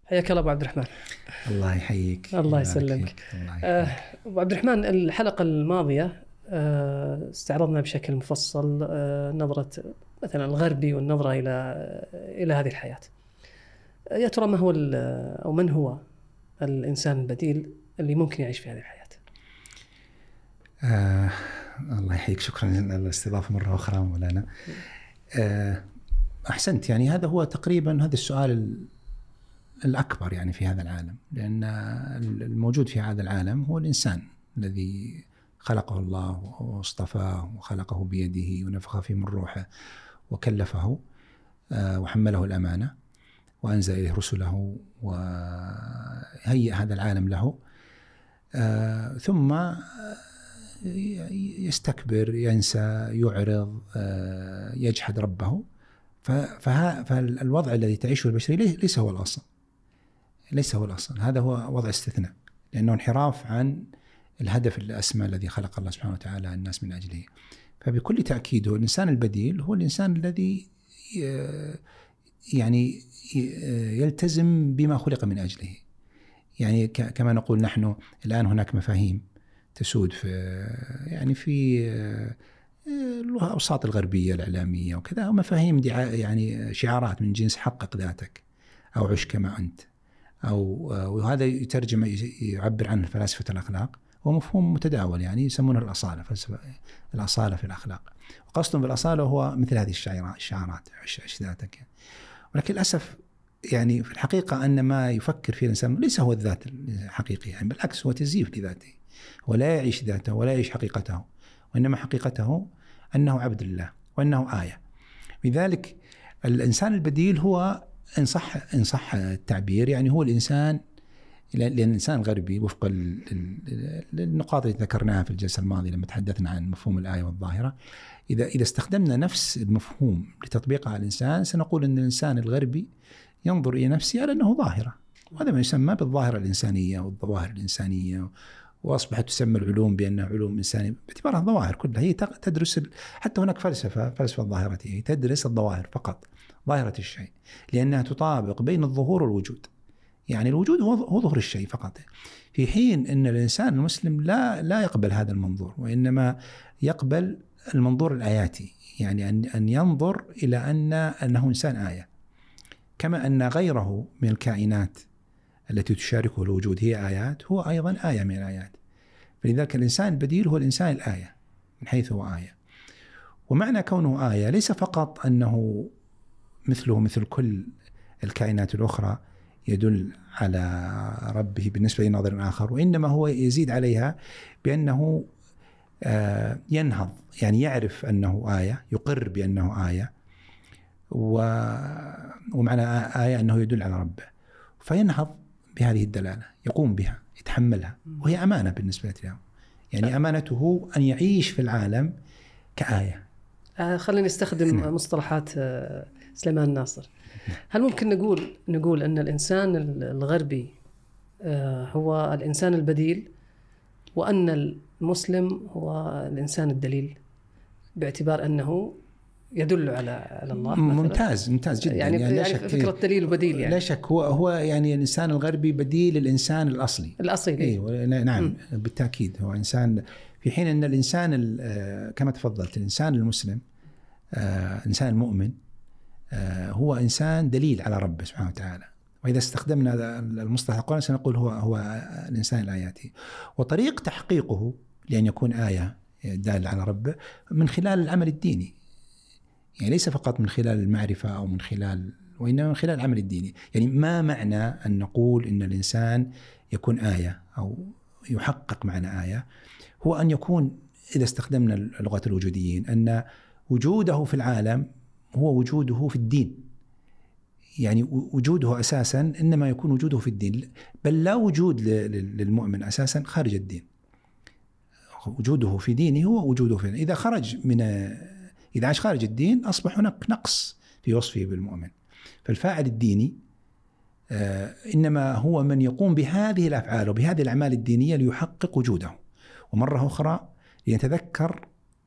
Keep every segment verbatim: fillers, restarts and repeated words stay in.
حياك الله أبو عبد الرحمن. الله يحييك. الله يسلمك. آه، أبو عبد الرحمن، الحلقة الماضية آه، استعرضنا بشكل مفصل آه، نظرة مثلا الغربي والنظرة إلى إلى هذه الحياة. يا ترى ما هو أو من هو الإنسان البديل اللي ممكن يعيش في هذه الحياة؟ آه، الله يحييك، شكرا للاستضافة مرة أخرى مولانا. آه، أحسنت، يعني هذا هو تقريبا هذا السؤال الأكبر يعني في هذا العالم، لأن الموجود في هذا العالم هو الإنسان الذي خلقه الله واصطفاه وخلقه بيده ونفخ فيه من روحه وكلفه وحمله الأمانة وأنزل إليه رسله وهيئ هذا العالم له، ثم يستكبر، ينسى، يعرض، يجحد ربه. فالوضع الذي تعيشه البشرية ليس هو الأصل، ليس هو الأصل، هذا هو وضع استثناء، لأنه انحراف عن الهدف الأسمى الذي خلق الله سبحانه وتعالى الناس من أجله. فبكل تأكيد هو الإنسان البديل هو الإنسان الذي يعني يلتزم بما خلق من أجله. يعني كما نقول نحن الآن هناك مفاهيم تسود في يعني في الأوساط الغربية الإعلامية وكذا، مفاهيم يعني شعارات من جنس حقق ذاتك أو عش كما أنت، أو وهذا يترجم يعبر عنه فلاسفة الأخلاق، هو مفهوم متداول يعني يسمونه الأصالة، فلسفة الأصالة في الأخلاق، وقصدهم بالأصالة هو مثل هذه الشعارات عش عش ذاتك. ولكن للأسف يعني في الحقيقة أن ما يفكر فيه الإنسان ليس هو الذات الحقيقي، يعني بالعكس هو تزييف لذاته، ولا يعيش ذاته ولا يعيش حقيقته، وإنما حقيقته أنه عبد الله وأنه آية. لذلك الإنسان البديل هو إن صح إن صح التعبير يعني هو الإنسان، لأن الإنسان الغربي وفق النقاط التي ذكرناها في الجلسة الماضية لما تحدثنا عن مفهوم الآية والظاهرة، إذا إذا استخدمنا نفس المفهوم لتطبيقه على الإنسان سنقول أن الإنسان الغربي ينظر إلى نفسه على أنه ظاهرة، وهذا ما يسمى بالظاهرة الإنسانية والظواهر الإنسانية، وأصبحت تسمى العلوم بأنها علوم إنسانية باعتبارها ظواهر كلها. هي تدرس، حتى هناك فلسفة فلسفة الظاهرة هي تدرس الظواهر فقط، ظاهرة الشيء، لأنها تطابق بين الظهور والوجود. يعني الوجود هو هو ظهور الشيء فقط، في حين أن الإنسان المسلم لا لا يقبل هذا المنظور، وإنما يقبل المنظور الآياتي، يعني أن أن ينظر إلى أن أنه إنسان آية، كما أن غيره من الكائنات التي تشاركه الوجود هي آيات، هو أيضا آية من الآيات. فلذلك الإنسان البديل هو الإنسان الآية من حيث هو آية. ومعنى كونه آية ليس فقط أنه مثله مثل كل الكائنات الأخرى يدل على ربه بالنسبة لناظر آخر، وإنما هو يزيد عليها بأنه ينهض، يعني يعرف أنه آية، يقر بأنه آية، ومعنى آية أنه يدل على ربه، فينهض بهذه الدلالة، يقوم بها، يتحملها، وهي أمانة بالنسبة له. يعني أمانته أن يعيش في العالم كآية. آه خلينا نستخدم نعم. مصطلحات آه سليمان ناصر. هل ممكن نقول نقول أن الإنسان الغربي آه هو الإنسان البديل، وأن المسلم هو الإنسان الدليل، باعتبار أنه يدل على على الله مثلاً؟ ممتاز ممتاز جدا. يعني, يعني, يعني فكرة دليل وبديل، يعني لا شك هو هو يعني الإنسان الغربي بديل الإنسان الأصلي الأصيل. إيه نعم م. بالتأكيد هو إنسان، في حين أن الإنسان كما تفضلت الإنسان المسلم الإنسان المؤمن هو إنسان دليل على ربه سبحانه وتعالى. وإذا استخدمنا المصطلح القرآني سنقول هو هو الإنسان الآياتي، وطريق تحقيقه لأن يكون آية دال على ربه من خلال العمل الديني، يعني ليس فقط من خلال المعرفة أو من خلال، وإنما من خلال العمل الديني. يعني ما معنى أن نقول إن الإنسان يكون آية أو يحقق معنى آية؟ هو أن يكون، إذا استخدمنا لغة الوجوديين، أن وجوده في العالم هو وجوده في الدين، يعني وجوده أساسا إنما يكون وجوده في الدين، بل لا وجود للمؤمن أساسا خارج الدين. وجوده في دينه هو وجوده في، إذا خرج من إذا عاش خارج الدين أصبح هناك نقص في وصفه بالمؤمن. فالفاعل الديني آه إنما هو من يقوم بهذه الأفعال وبهذه الأعمال الدينية ليحقق وجوده، ومرة أخرى ليتذكر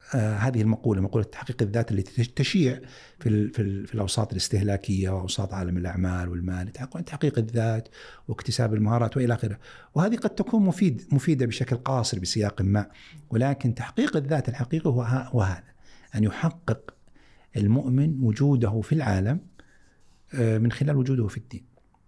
آه هذه المقولة، مقولة تحقيق الذات التي تشيع في ال في, ال في الأوساط الاستهلاكية وأوساط عالم الأعمال والمال، تحقيق الذات واكتساب المهارات وإلى آخره. وهذه قد تكون مفيد مفيدة بشكل قاصر بسياق ما، ولكن تحقيق الذات الحقيقي هو هذا، أن يحقق المؤمن وجوده في العالم من خلال وجوده في الدين.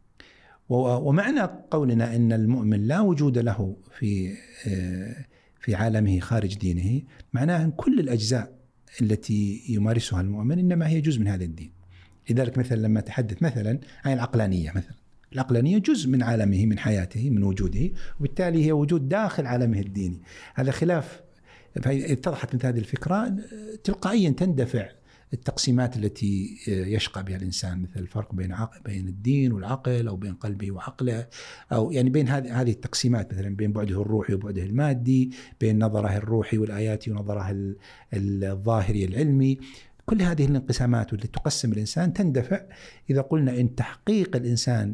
ومعنى قولنا أن المؤمن لا وجود له في في عالمه خارج دينه، معناه أن كل الأجزاء التي يمارسها المؤمن إنما هي جزء من هذا الدين. لذلك مثلا لما تحدث مثلا عن العقلانية، مثلا العقلانية جزء من عالمه، من حياته، من وجوده، وبالتالي هي وجود داخل عالمه الديني. هذا خلاف، اتضحت مثل هذه الفكرة تلقائيا تندفع التقسيمات التي يشقى بها الإنسان، مثل الفرق بين عقل بين الدين والعقل، أو بين قلبه وعقله، أو يعني بين هذه هذه التقسيمات، مثلا بين بعده الروحي وبعده المادي، بين نظره الروحي والآياتي ونظره الظاهري العلمي. كل هذه الانقسامات والتي تقسم الإنسان تندفع إذا قلنا إن تحقيق الإنسان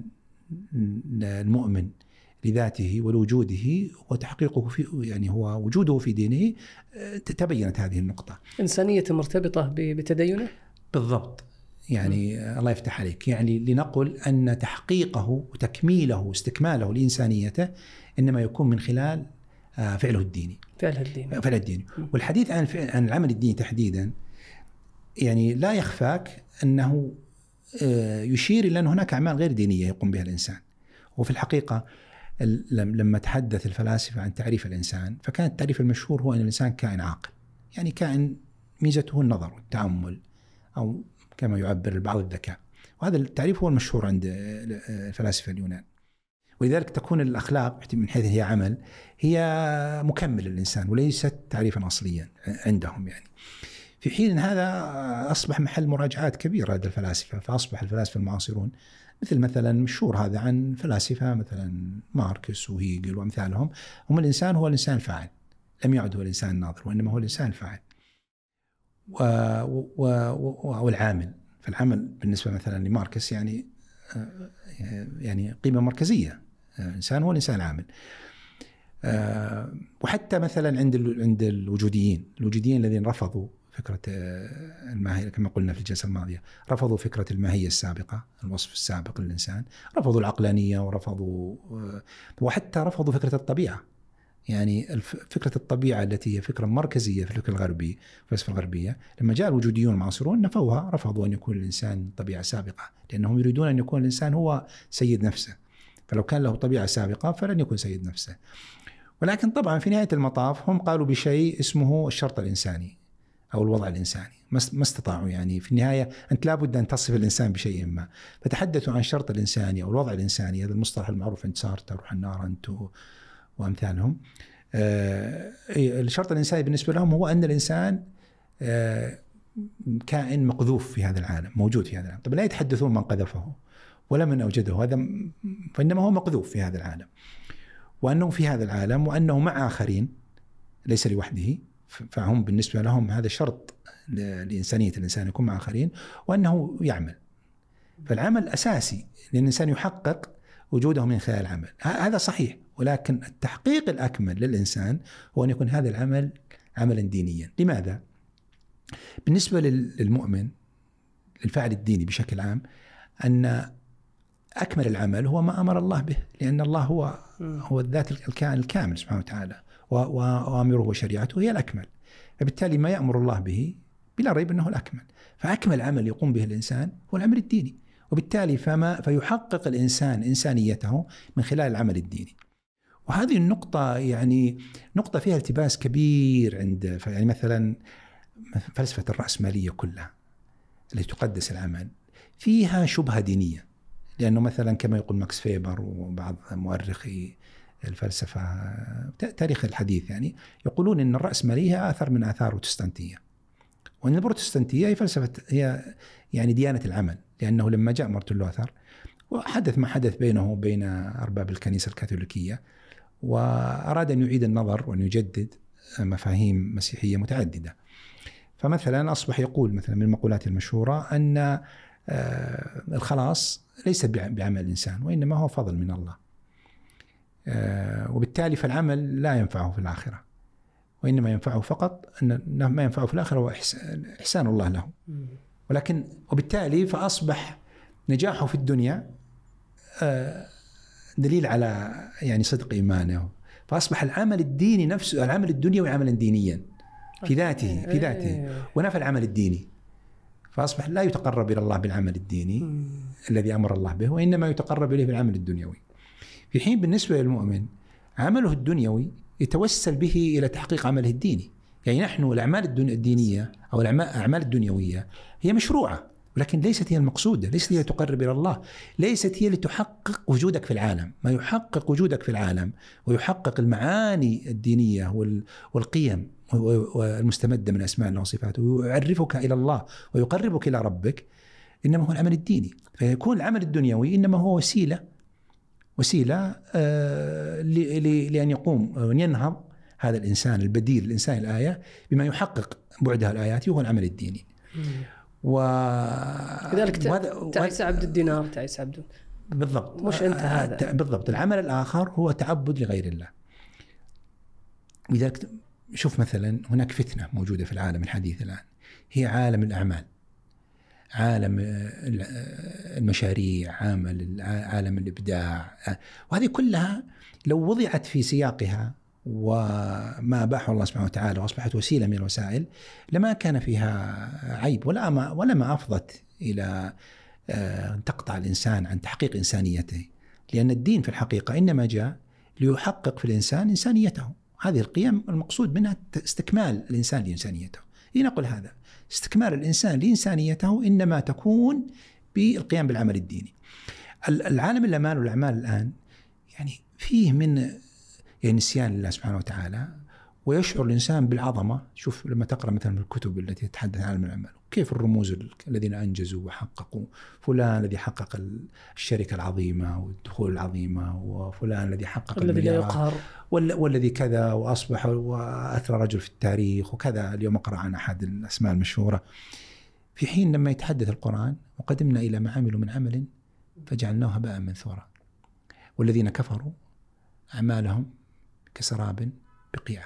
المؤمن لذاته ولوجوده وتحقيقه في يعني هو وجوده في دينه. تبينت هذه النقطة. إنسانية مرتبطة بتدينه؟ بالضبط. يعني م. الله يفتح عليك. يعني لنقل أن تحقيقه وتكميله واستكماله لإنسانيته إنما يكون من خلال فعله الديني. فعله الديني. فعله الديني. والحديث عن عن العمل الديني تحديدا يعني لا يخفاك أنه يشير إلى أن هناك أعمال غير دينية يقوم بها الإنسان. وفي الحقيقة لما تحدث الفلاسفة عن تعريف الإنسان، فكان التعريف المشهور هو أن الإنسان كائن عاقل، يعني كائن ميزته النظر والتأمل، أو كما يعبر البعض الذكاء. وهذا التعريف هو المشهور عند الفلاسفة اليونان. ولذلك تكون الأخلاق من حيث هي عمل هي مكمل للإنسان وليست تعريفا أصليا عندهم. يعني في حين هذا أصبح محل مراجعات كبيرة لدى الفلاسفة، فأصبح الفلاسفة المعاصرون مثل مثلا مشهور هذا عن فلاسفة مثلا ماركس وهيجل وأمثالهم، هم الإنسان هو الإنسان الفاعل، لم يعد هو الإنسان الناظر، وإنما هو الإنسان الفاعل و... و... و... والعامل. فالعمل بالنسبة مثلا لماركس يعني يعني قيمة مركزية، الإنسان هو الإنسان العامل. وحتى مثلا عند ال... عند الوجوديين الوجوديين الذين رفضوا فكرة الماهية كما قلنا في الجلسة الماضية، رفضوا فكرة الماهية السابقة، الوصف السابق للإنسان، رفضوا العقلانية ورفضوا وحتى رفضوا فكرة الطبيعة. يعني فكرة الطبيعة التي هي فكرة مركزية في الفكر الغربي، الفلسفة الغربية، لما جاء الوجوديون المعاصرون نفوها، رفضوا أن يكون الإنسان طبيعة سابقة، لأنهم يريدون أن يكون الإنسان هو سيد نفسه، فلو كان له طبيعة سابقة فلن يكون سيد نفسه. ولكن طبعا في نهاية المطاف هم قالوا بشيء اسمه الشرط الإنساني أو الوضع الإنساني، ما استطاعوا. يعني في النهاية أنت لابد أن تصف الإنسان بشيء ما، فتحدثوا عن الشرط الإنساني أو الوضع الإنساني، هذا المصطلح المعروف عند سارتر وحنار أنت وأمثالهم. آه الشرط الإنساني بالنسبة لهم هو أن الإنسان آه كائن مقذوف في هذا العالم، موجود في هذا العالم. طب لا يتحدثون من قذفه ولا من أوجده، هذا فإنما هو مقذوف في هذا العالم، وأنه في هذا العالم وأنه مع آخرين ليس لوحده، فهم بالنسبة لهم هذا شرط لإنسانية الإنسان يكون مع آخرين، وأنه يعمل. فالعمل أساسي لأن الإنسان يحقق وجوده من خلال العمل، هذا صحيح. ولكن التحقيق الأكمل للإنسان هو أن يكون هذا العمل عملا دينيا. لماذا؟ بالنسبة للمؤمن الفاعل الديني بشكل عام، أن أكمل العمل هو ما أمر الله به، لأن الله هو هو الذات الكائن الكامل سبحانه وتعالى، وأمره وشريعته هي الأكمل، فبالتالي ما يأمر الله به بلا ريب أنه الأكمل. فأكمل عمل يقوم به الإنسان هو العمل الديني، وبالتالي فما فيحقق الإنسان إنسانيته من خلال العمل الديني. وهذه النقطة يعني نقطة فيها التباس كبير عند يعني مثلا فلسفة الرأسمالية كلها التي تقدس العمل فيها شبهة دينية، لأنه مثلا كما يقول ماكس فيبر وبعض مؤرخي الفلسفة تاريخ الحديث يعني يقولون إن الرأسمالية آثر من آثار البروتستانتية، وأن البروتستانتية هي فلسفة هي يعني ديانة العمل، لأنه لما جاء مارتن لوثر وحدث ما حدث بينه وبين أرباب الكنيسة الكاثوليكية، وأراد أن يعيد النظر وأن يجدد مفاهيم مسيحية متعددة. فمثلا أصبح يقول مثلا من المقولات المشهورة أن الخلاص ليس بعمل الإنسان وإنما هو فضل من الله، وبالتالي فالعمل لا ينفعه في الآخرة، وإنما ينفعه فقط أن ما ينفعه في الآخرة هو إحسان الله له. ولكن وبالتالي فأصبح نجاحه في الدنيا دليل على يعني صدق إيمانه، فأصبح العمل الديني نفسه العمل الدنيوي عملا دينيا في ذاته في ذاته ونفى العمل الديني، فأصبح لا يتقرب إلى الله بالعمل الديني م. الذي أمر الله به، وإنما يتقرب إليه بالعمل الدنيوي. في حين بالنسبة للمؤمن عمله الدنيوي يتوسل به إلى تحقيق عمله الديني. يعني نحن الأعمال الدينية أو الأعمال الدنيوية هي مشروعة، ولكن ليست هي المقصودة، ليست هي تقرب إلى الله، ليست هي لتحقق وجودك في العالم. ما يحقق وجودك في العالم ويحقق المعاني الدينية والقيم والمستمدة من أسماء الله وصفاته ويعرفك إلى الله ويقربك إلى ربك إنما هو العمل الديني. فيكون العمل الدنيوي إنما هو وسيلة وسيلة آه لأن يقوم وأن ينهض هذا الإنسان البديل الإنسان الآية بما يحقق بعدها الآيات وهو العمل الديني. و كذلك تعيس عبد الدينار تعيس عبد بالضبط مش أنت هذا بالضبط. العمل الآخر هو تعبد لغير الله. لذلك شوف مثلا هناك فتنة موجودة في العالم الحديث الآن هي عالم الأعمال، عالم المشاريع، عالم الإبداع، وهذه كلها لو وضعت في سياقها وما أباحه الله سبحانه وتعالى وأصبحت وسيلة من الوسائل لما كان فيها عيب ولا ما ولا ما أفضت إلى تقطع الإنسان عن تحقيق إنسانيته. لأن الدين في الحقيقة إنما جاء ليحقق في الإنسان إنسانيته. هذه القيم المقصود منها استكمال الإنسان لإنسانيته. إيه نقول هذا استكمال الإنسان لإنسانيته إنما تكون بالقيام بالعمل الديني. العالم الأعمال والأعمال الآن يعني فيه من يعني نسيان الله سبحانه وتعالى، ويشعر الإنسان بالعظمة. شوف لما تقرأ مثلا الكتب التي تتحدث عن الأعمال كيف الرموز الذين أنجزوا وحققوا، فلان الذي حقق الشركة العظيمة والدخول العظيمة، وفلان الذي حقق الذي لا يقهر، والذي كذا وأصبح وأثرى رجل في التاريخ وكذا. اليوم أقرأ عن أحد الأسماء المشهورة. في حين لما يتحدث القرآن وقدمنا إلى ما عملوا من عمل فجعلناه هباء منثورا والذين كفروا أعمالهم كسراب بقيع.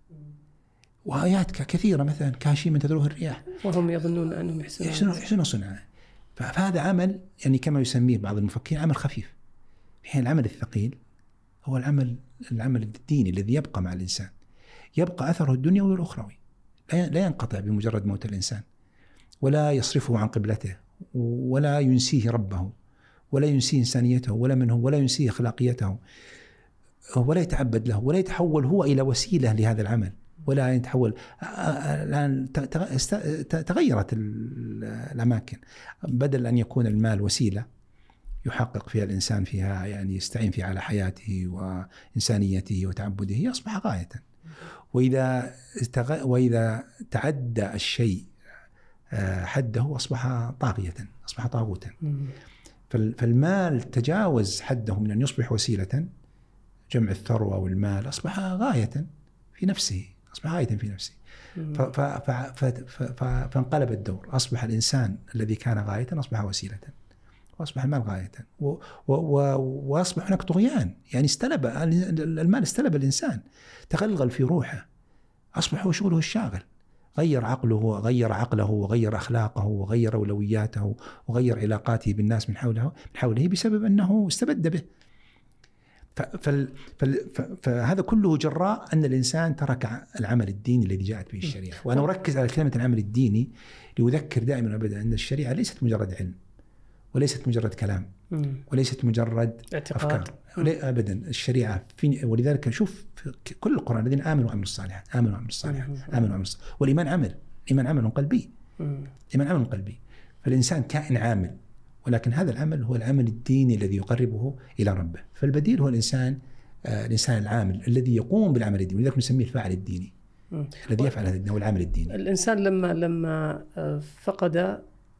وآيات كثيرة مثلا كهشيم تذروه الرياح وهم يظنون أنهم يحسنون يحسنون صنعا. فهذا عمل يعني كما يسميه بعض المفكرين عمل خفيف. في حين العمل الثقيل هو العمل العمل الديني الذي يبقى مع الإنسان، يبقى أثره الدنيوي والأخروي، لا ينقطع بمجرد موت الإنسان، ولا يصرفه عن قبلته، ولا ينسيه ربه، ولا ينسيه إنسانيته، ولا منه، ولا ينسيه أخلاقيته، ولا يتعبد له، ولا يتحول هو إلى وسيلة لهذا العمل، ولا يتحول. الآن تغيرت الأماكن، بدل أن يكون المال وسيلة يحقق فيها الإنسان فيها يعني يستعين فيها على حياته وإنسانيته وتعبده، أصبح غاية. وإذا وإذا تعدى الشيء حده أصبح طاغية، أصبح طاغوتا. فالمال تجاوز حده من أن يصبح وسيلة، جمع الثروة والمال أصبح غاية في نفسه، أصبح غاية في نفسه. فانقلب الدور، أصبح الإنسان الذي كان غاية أصبح وسيلة، وأصبح المال غاية، وأصبح هناك طغيان. يعني استلب المال، استلب الإنسان، تغلغل في روحه، أصبح هو شغله الشاغل، غير عقله غير عقله وغير أخلاقه وغير أولوياته وغير علاقاته بالناس من حوله من حوله بسبب أنه استبد به. فهذا كله جراء أن الإنسان ترك العمل الديني الذي جاءت به الشريعة. وأنا أركز على كلمة العمل الديني لأذكر دائما أبدا أن الشريعة ليست مجرد علم، وليست مجرد كلام، وليست مجرد أفكار أبدا. الشريعة في، ولذلك نشوف في كل القرآن الذين آمنوا وعملوا الصالحات، آمنوا وعملوا الصالحات، آمنوا وعملوا الصالحات. والإيمان عمل، الإيمان عمل قلبي، الإيمان عمل قلبي. فالإنسان كائن عامل، ولكن هذا العمل هو العمل الديني الذي يقربه إلى ربه. فالبديل هو الإنسان آه الإنسان العامل الذي يقوم بالعمل الديني، ولذلك نسميه الفاعل الديني الذي يفعل هذا هو العمل الديني. الإنسان لما لما فقد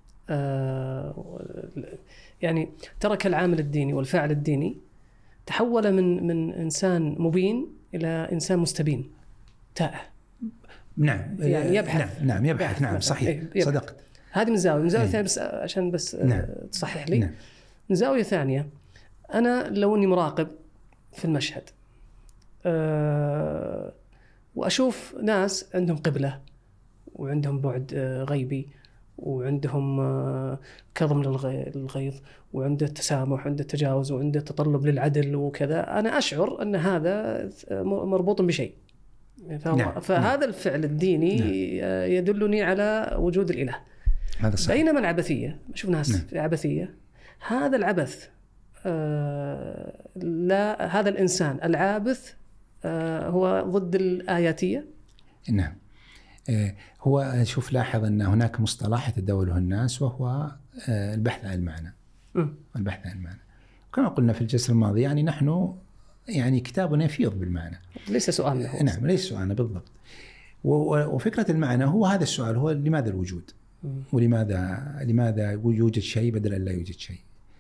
يعني ترك العامل الديني والفاعل الديني، تحول من من إنسان مبين إلى إنسان مستبين تائه. نعم يعني يبحث. نعم, نعم يبحث, يبحث. نعم صحيح يبحث. صدقت. هذه من زاوية من زاوية ثانية بس عشان بس نعم. تصحح لي. نعم. من زاوية ثانية، أنا لو أني مراقب في المشهد، وأشوف ناس عندهم قبلة وعندهم بعد غيبي وعندهم كظم للغيظ وعنده التسامح وعنده التجاوز وعنده التطلب للعدل وكذا، أنا أشعر أن هذا مربوط بشيء. نعم. فهذا نعم. الفعل الديني نعم. يدلني على وجود الإله. هذا صحيح. بينما العبثية، شوف ناس نعم. في عبثية، هذا العبث آه لا، هذا الإنسان العابث آه هو ضد الآياتية. نعم. هو شوف لاحظ أن هناك مصطلح يتداوله الناس وهو البحث عن المعنى. م. البحث عن المعنى كما قلنا في الجلسة الماضية، يعني نحن يعني كتابنا يفيض بالمعنى، ليس سؤالنا. نعم ليس سؤالنا بالضبط. وفكرة المعنى هو هذا السؤال، هو لماذا الوجود؟ م. ولماذا لماذا يوجد شيء بدل أن لا يوجد شيء؟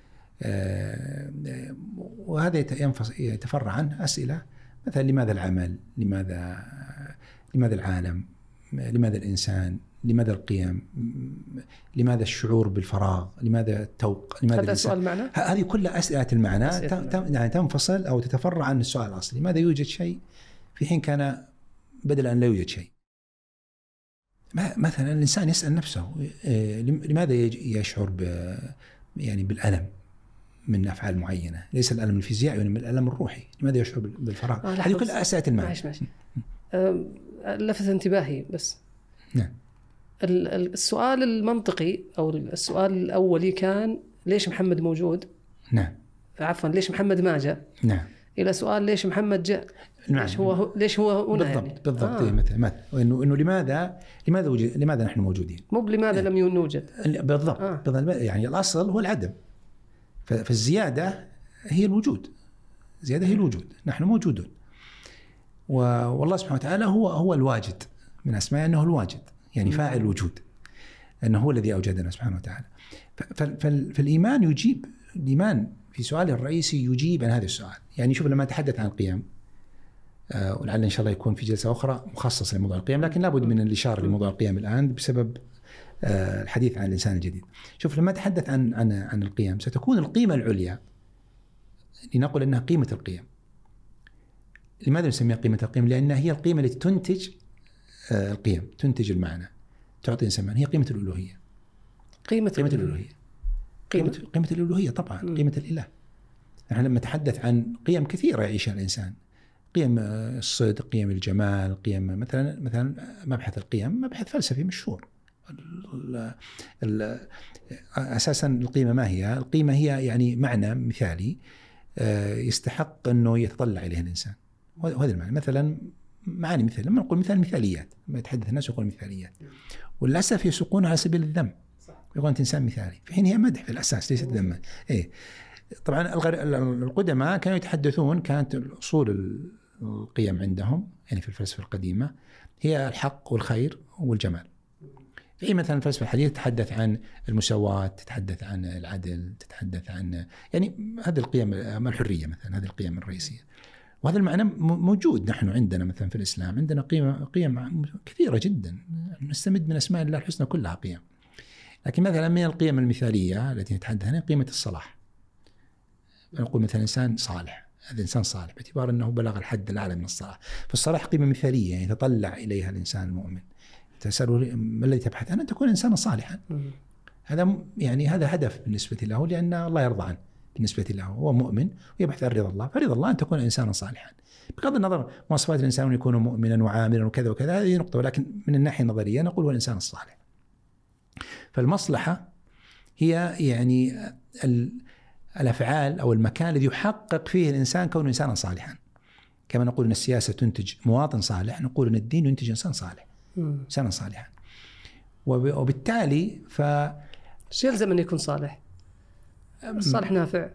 وهذا يتفرع عنه أسئلة مثلا لماذا العمل؟ لماذا لماذا العالم؟ لماذا الإنسان؟ لماذا القيم؟ لماذا الشعور بالفراغ؟ لماذا التوق؟ لماذا هذا سؤال معنى؟ هذه كلها أسئلة المعنى تم يعني تنفصل أو تتفرع عن السؤال الأصلي، لماذا يوجد شيء في حين كان بدل أن لا يوجد شيء؟ مثلا الإنسان يسأل نفسه لماذا يشعر ب يعني بالألم من أفعال معينة؟ ليس الألم الفيزيائي وإنما الألم الروحي. لماذا يشعر بالفراغ؟ هذه آه كلها أسئلة المعنى. ماشي ماشي. أه لفت انتباهي بس. نعم. السؤال المنطقي أو السؤال الأولي كان ليش محمد موجود؟ نعم. عفوا ليش محمد ما جاء؟ نعم. إلى سؤال ليش محمد جاء؟ نعم. ليش هو ليش هو هنا؟ بالضبط يعني؟ بالضبط. آه. مثل مثل إنه إنه لماذا لماذا وجد لماذا نحن موجودين؟ مو لماذا يعني. لم نوجد؟ بالضبط. آه. بالضبط. يعني الأصل هو العدم، فالزيادة هي الوجود. زيادة هي الوجود، نحن موجودون. والله سبحانه وتعالى هو هو الواجد، من أسماء أنه الواجد، يعني فاعل الوجود، أنه هو الذي أوجدنا سبحانه وتعالى. فالإيمان يجيب، الإيمان في سؤاله الرئيسي يجيب عن هذا السؤال. يعني شوف لما أتحدث عن القيم، آه ولعل إن شاء الله يكون في جلسة أخرى مخصصة لموضوع القيم، لكن لابد من الإشارة لموضوع القيم الآن بسبب آه الحديث عن الإنسان الجديد. شوف لما أتحدث عن عن عن القيم، ستكون القيمة العليا، لنقول أنها قيمة القيم. لماذا نسميها قيمة القيم؟ لأنها هي القيمة التي تنتج آه القيم، تنتج المعنى، تعطي إنسان معنى. هي قيمة الألوهية. قيمة, قيمة الألوهية. قيمة قيمة, قيمة الألوهية طبعا. م. قيمة الإله. نحن لما نتحدث عن قيم كثيرة يعيشها الإنسان، قيم الصدق، قيم الجمال، قيم مثلا مثلا مبحث القيم مبحث فلسفي مشهور. ال ال أساسا القيمة ما هي؟ القيمة هي يعني معنى مثالي يستحق أنه يتطلع إليه الإنسان، وهذا المعنى. مثلا معاني مثال، لما نقول مثال مثاليات، لما يتحدث الناس يقول مثاليات، وللأسف يسوقون على سبيل الذم، يقول أنت إنسان مثالي، في حين هي مدح في الأساس ليست ذما. إيه طبعا القدماء كانوا يتحدثون، كانت الأصول القيم عندهم يعني في الفلسفة القديمة هي الحق والخير والجمال. في مثلا الفلسفة الحديثة تتحدث عن المساواة، تتحدث عن العدل، تتحدث عن يعني هذه القيم، الحرية مثلا، هذه القيم الرئيسية. وهذا المعنى موجود نحن عندنا مثلا في الإسلام، عندنا قيمة قيم كثيرة جدا، نستمد من أسماء الله الحسنى كلها قيم. لكن مثلا من القيم المثالية التي نتحدث عنها قيمة الصلاح. نقول مثلا إنسان صالح، هذا إنسان صالح باعتبار أنه بلغ الحد الأعلى من الصلاح. فالصلاح قيمة مثالية يعني يتطلع إليها الإنسان المؤمن. تسأله ما الذي تبحث عنه؟ أن تكون إنسانا صالحا. هذا يعني هذا هدف بالنسبة له، لأن الله يرضى عنه. بالنسبة له هو مؤمن ويبحث عن رضا الله، فرضا الله أن تكون إنسانا صالحا بغض النظر مواصفات الإنسان يكون مؤمنا وعاملا وكذا وكذا، هذه نقطة. ولكن من الناحية النظرية نقول هو الإنسان الصالح. فالمصلحة هي يعني الأفعال أو المكان الذي يحقق فيه الإنسان كونه إنسانا صالحا. كما نقول أن السياسة تنتج مواطن صالح، نقول أن الدين ينتج إنسان صالح، إنسانا صالحا. وبالتالي ف شو يلزم أن يكون صالح؟ الصالح نافع.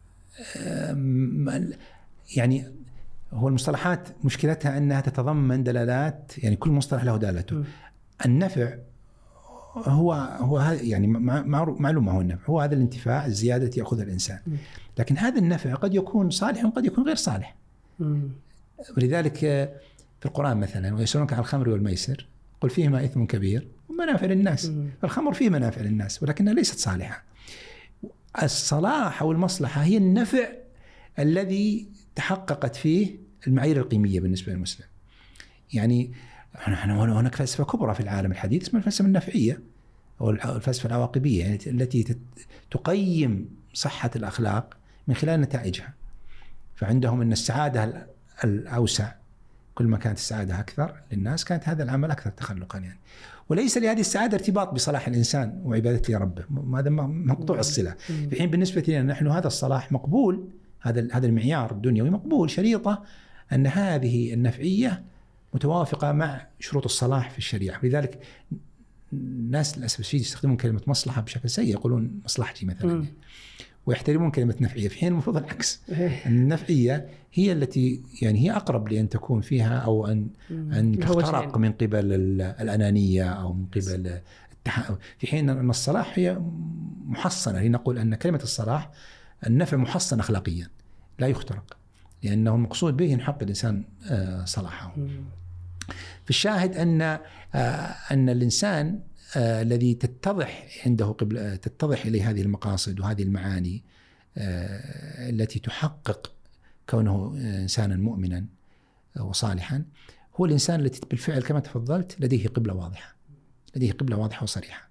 يعني هو المصطلحات مشكلتها أنها تتضمن دلالات، يعني كل مصطلح له دالته. م. النفع هو هو يعني معلومة، هو النفع هو هذا الانتفاع الزيادة التي يأخذها الإنسان. م. لكن هذا النفع قد يكون صالح وقد يكون غير صالح. م. ولذلك في القرآن مثلا ويسألونك عن الخمر والميسر قل فيهما إثم كبير ومنافع للناس. م. فالخمر فيه منافع للناس ولكنها ليست صالحة. الصلاح أو المصلحة هي النفع الذي تحققت فيه المعايير القيمية بالنسبة للمسلم. يعني هناك فلسفة كبرى في العالم الحديث اسمها الفلسفة النفعية أو الفلسفة العواقبية، يعني التي تقيم صحة الأخلاق من خلال نتائجها. فعندهم أن السعادة الأوسع كل ما كانت السعادة أكثر للناس كانت هذا العمل أكثر تخلقا يعني. وليس لهذه السعادة ارتباط بصلاح الإنسان وعبادته لربه، هذا مقطوع الصلة. في حين بالنسبة لنا نحن هذا الصلاح مقبول، هذا هذا المعيار الدنيوي مقبول، شريطة أن هذه النفعية متوافقة مع شروط الصلاح في الشريعة. لذلك الناس للأسف الشديد يستخدمون كلمة مصلحة بشكل سيء، يقولون مصلحتي مثلا، ويحترمون كلمة نفعية، في حين المفروض العكس. النفعية هي التي يعني هي أقرب لأن تكون فيها أو أن أن تخترق من قبل الأنانية أو من قبل التح... في حين أن الصلاح هي محصنة. لنقول أن كلمة الصلاح النفع محصن أخلاقيا لا يخترق، لأنه المقصود به يحقق الإنسان صلاحه. في الشاهد أن أن الإنسان آه الذي تتضح عنده قبل تتضح إليه هذه المقاصد وهذه المعاني آه التي تحقق كونه إنسانا مؤمنا وصالحا، هو الإنسان الذي بالفعل كما تفضلت لديه قبلة واضحة، لديه قبلة واضحة وصريحة.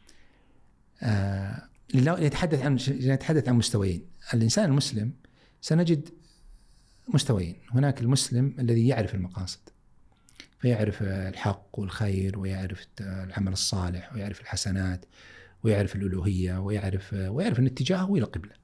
آه نتحدث عن نتحدث عن مستويين. الإنسان المسلم سنجد مستويين. هناك المسلم الذي يعرف المقاصد، فيعرف الحق والخير، ويعرف العمل الصالح، ويعرف الحسنات، ويعرف الألوهية، ويعرف ويعرف أن اتجاهه إلى القبلة.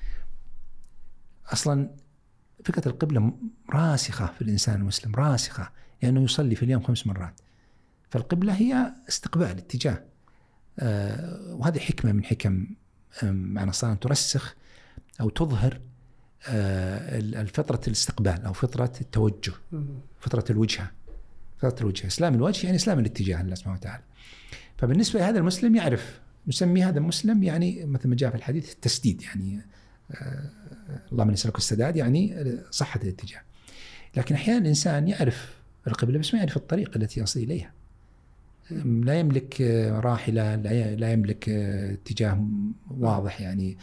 أصلا فكرة القبلة راسخة في الإنسان المسلم، راسخة، لأنه يصلي في اليوم خمس مرات. فالقبلة هي استقبال، اتجاه. آه وهذه حكمة من حكم معنى الصلاة، ترسخ أو تظهر آه الفطرة الاستقبال أو فطرة التوجه، فطرة الوجهة، فطرة الوجهة. إسلام الوجه يعني إسلام الاتجاه لله سبحانه وتعالى. فبالنسبة لهذا المسلم يعرف، نسمي هذا المسلم يعني مثل ما جاء في الحديث التسديد، يعني آه اللهم نسألك السداد، يعني صحة الاتجاه. لكن أحيانا الإنسان يعرف القبلة بس ما يعرف الطريق التي يصل إليها. لا يملك راحلة، لا يملك اتجاه واضح. يعني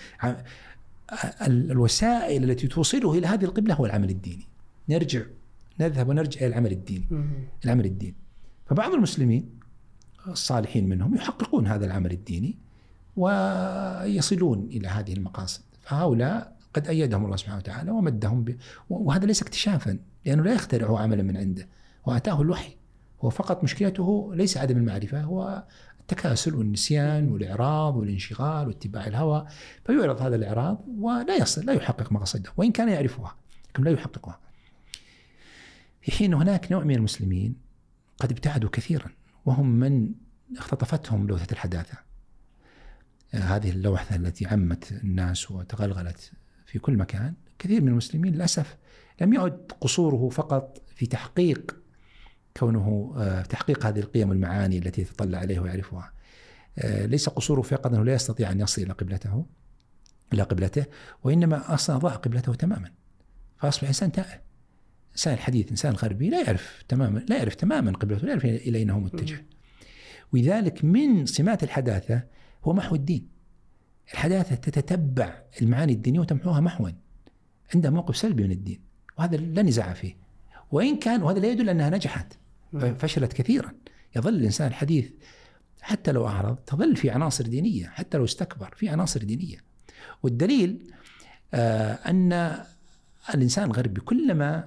الوسائل التي توصله إلى هذه القبلة هو العمل الديني. نرجع نذهب ونرجع إلى العمل الديني، العمل الديني. فبعض المسلمين الصالحين منهم يحققون هذا العمل الديني ويصلون إلى هذه المقاصد. فهؤلاء قد أيدهم الله سبحانه وتعالى ومدهم ب... وهذا ليس اكتشافا، لأنه لا يخترع عملا من عنده، وأتاه الوحي. هو فقط مشكلته ليس عدم المعرفة، هو التكاسل والنسيان والإعراض والانشغال واتباع الهوى. فيعرض هذا الإعراض ولا يصل، لا يحقق مقاصده، وإن كان يعرفها لكن لا يحققها. في حين هناك نوع من المسلمين قد ابتعدوا كثيرا، وهم من اختطفتهم لوثة الحداثة، هذه اللوثة التي عمت الناس وتغلغلت في كل مكان. كثير من المسلمين للأسف لم يعد قصوره فقط في تحقيق كونه تحقيق هذه القيم والمعاني التي يتطلع عليها ويعرفها. ليس قصوره فقط أنه لا يستطيع أن يصل إلى قبلته إلى قبلته وإنما أصلا ضاع قبلته تماما، فأصبح إنسان تائه. إنسان الحديث، إنسان الغربي لا يعرف تماما لا يعرف تماما قبلته، لا يعرف إلى أين هو متجه. ولذلك من سمات الحداثة هو محو الدين. الحداثة تتتبع المعاني الدينية وتمحوها محوا، عندها موقف سلبي من الدين، وهذا لا نزاع فيه. وإن كان، وهذا لا يدل أنها نجحت، فشلت كثيرا. يظل الإنسان الحديث حتى لو أعرض تظل في عناصر دينية، حتى لو استكبر في عناصر دينية. والدليل آه أن الإنسان الغربي كلما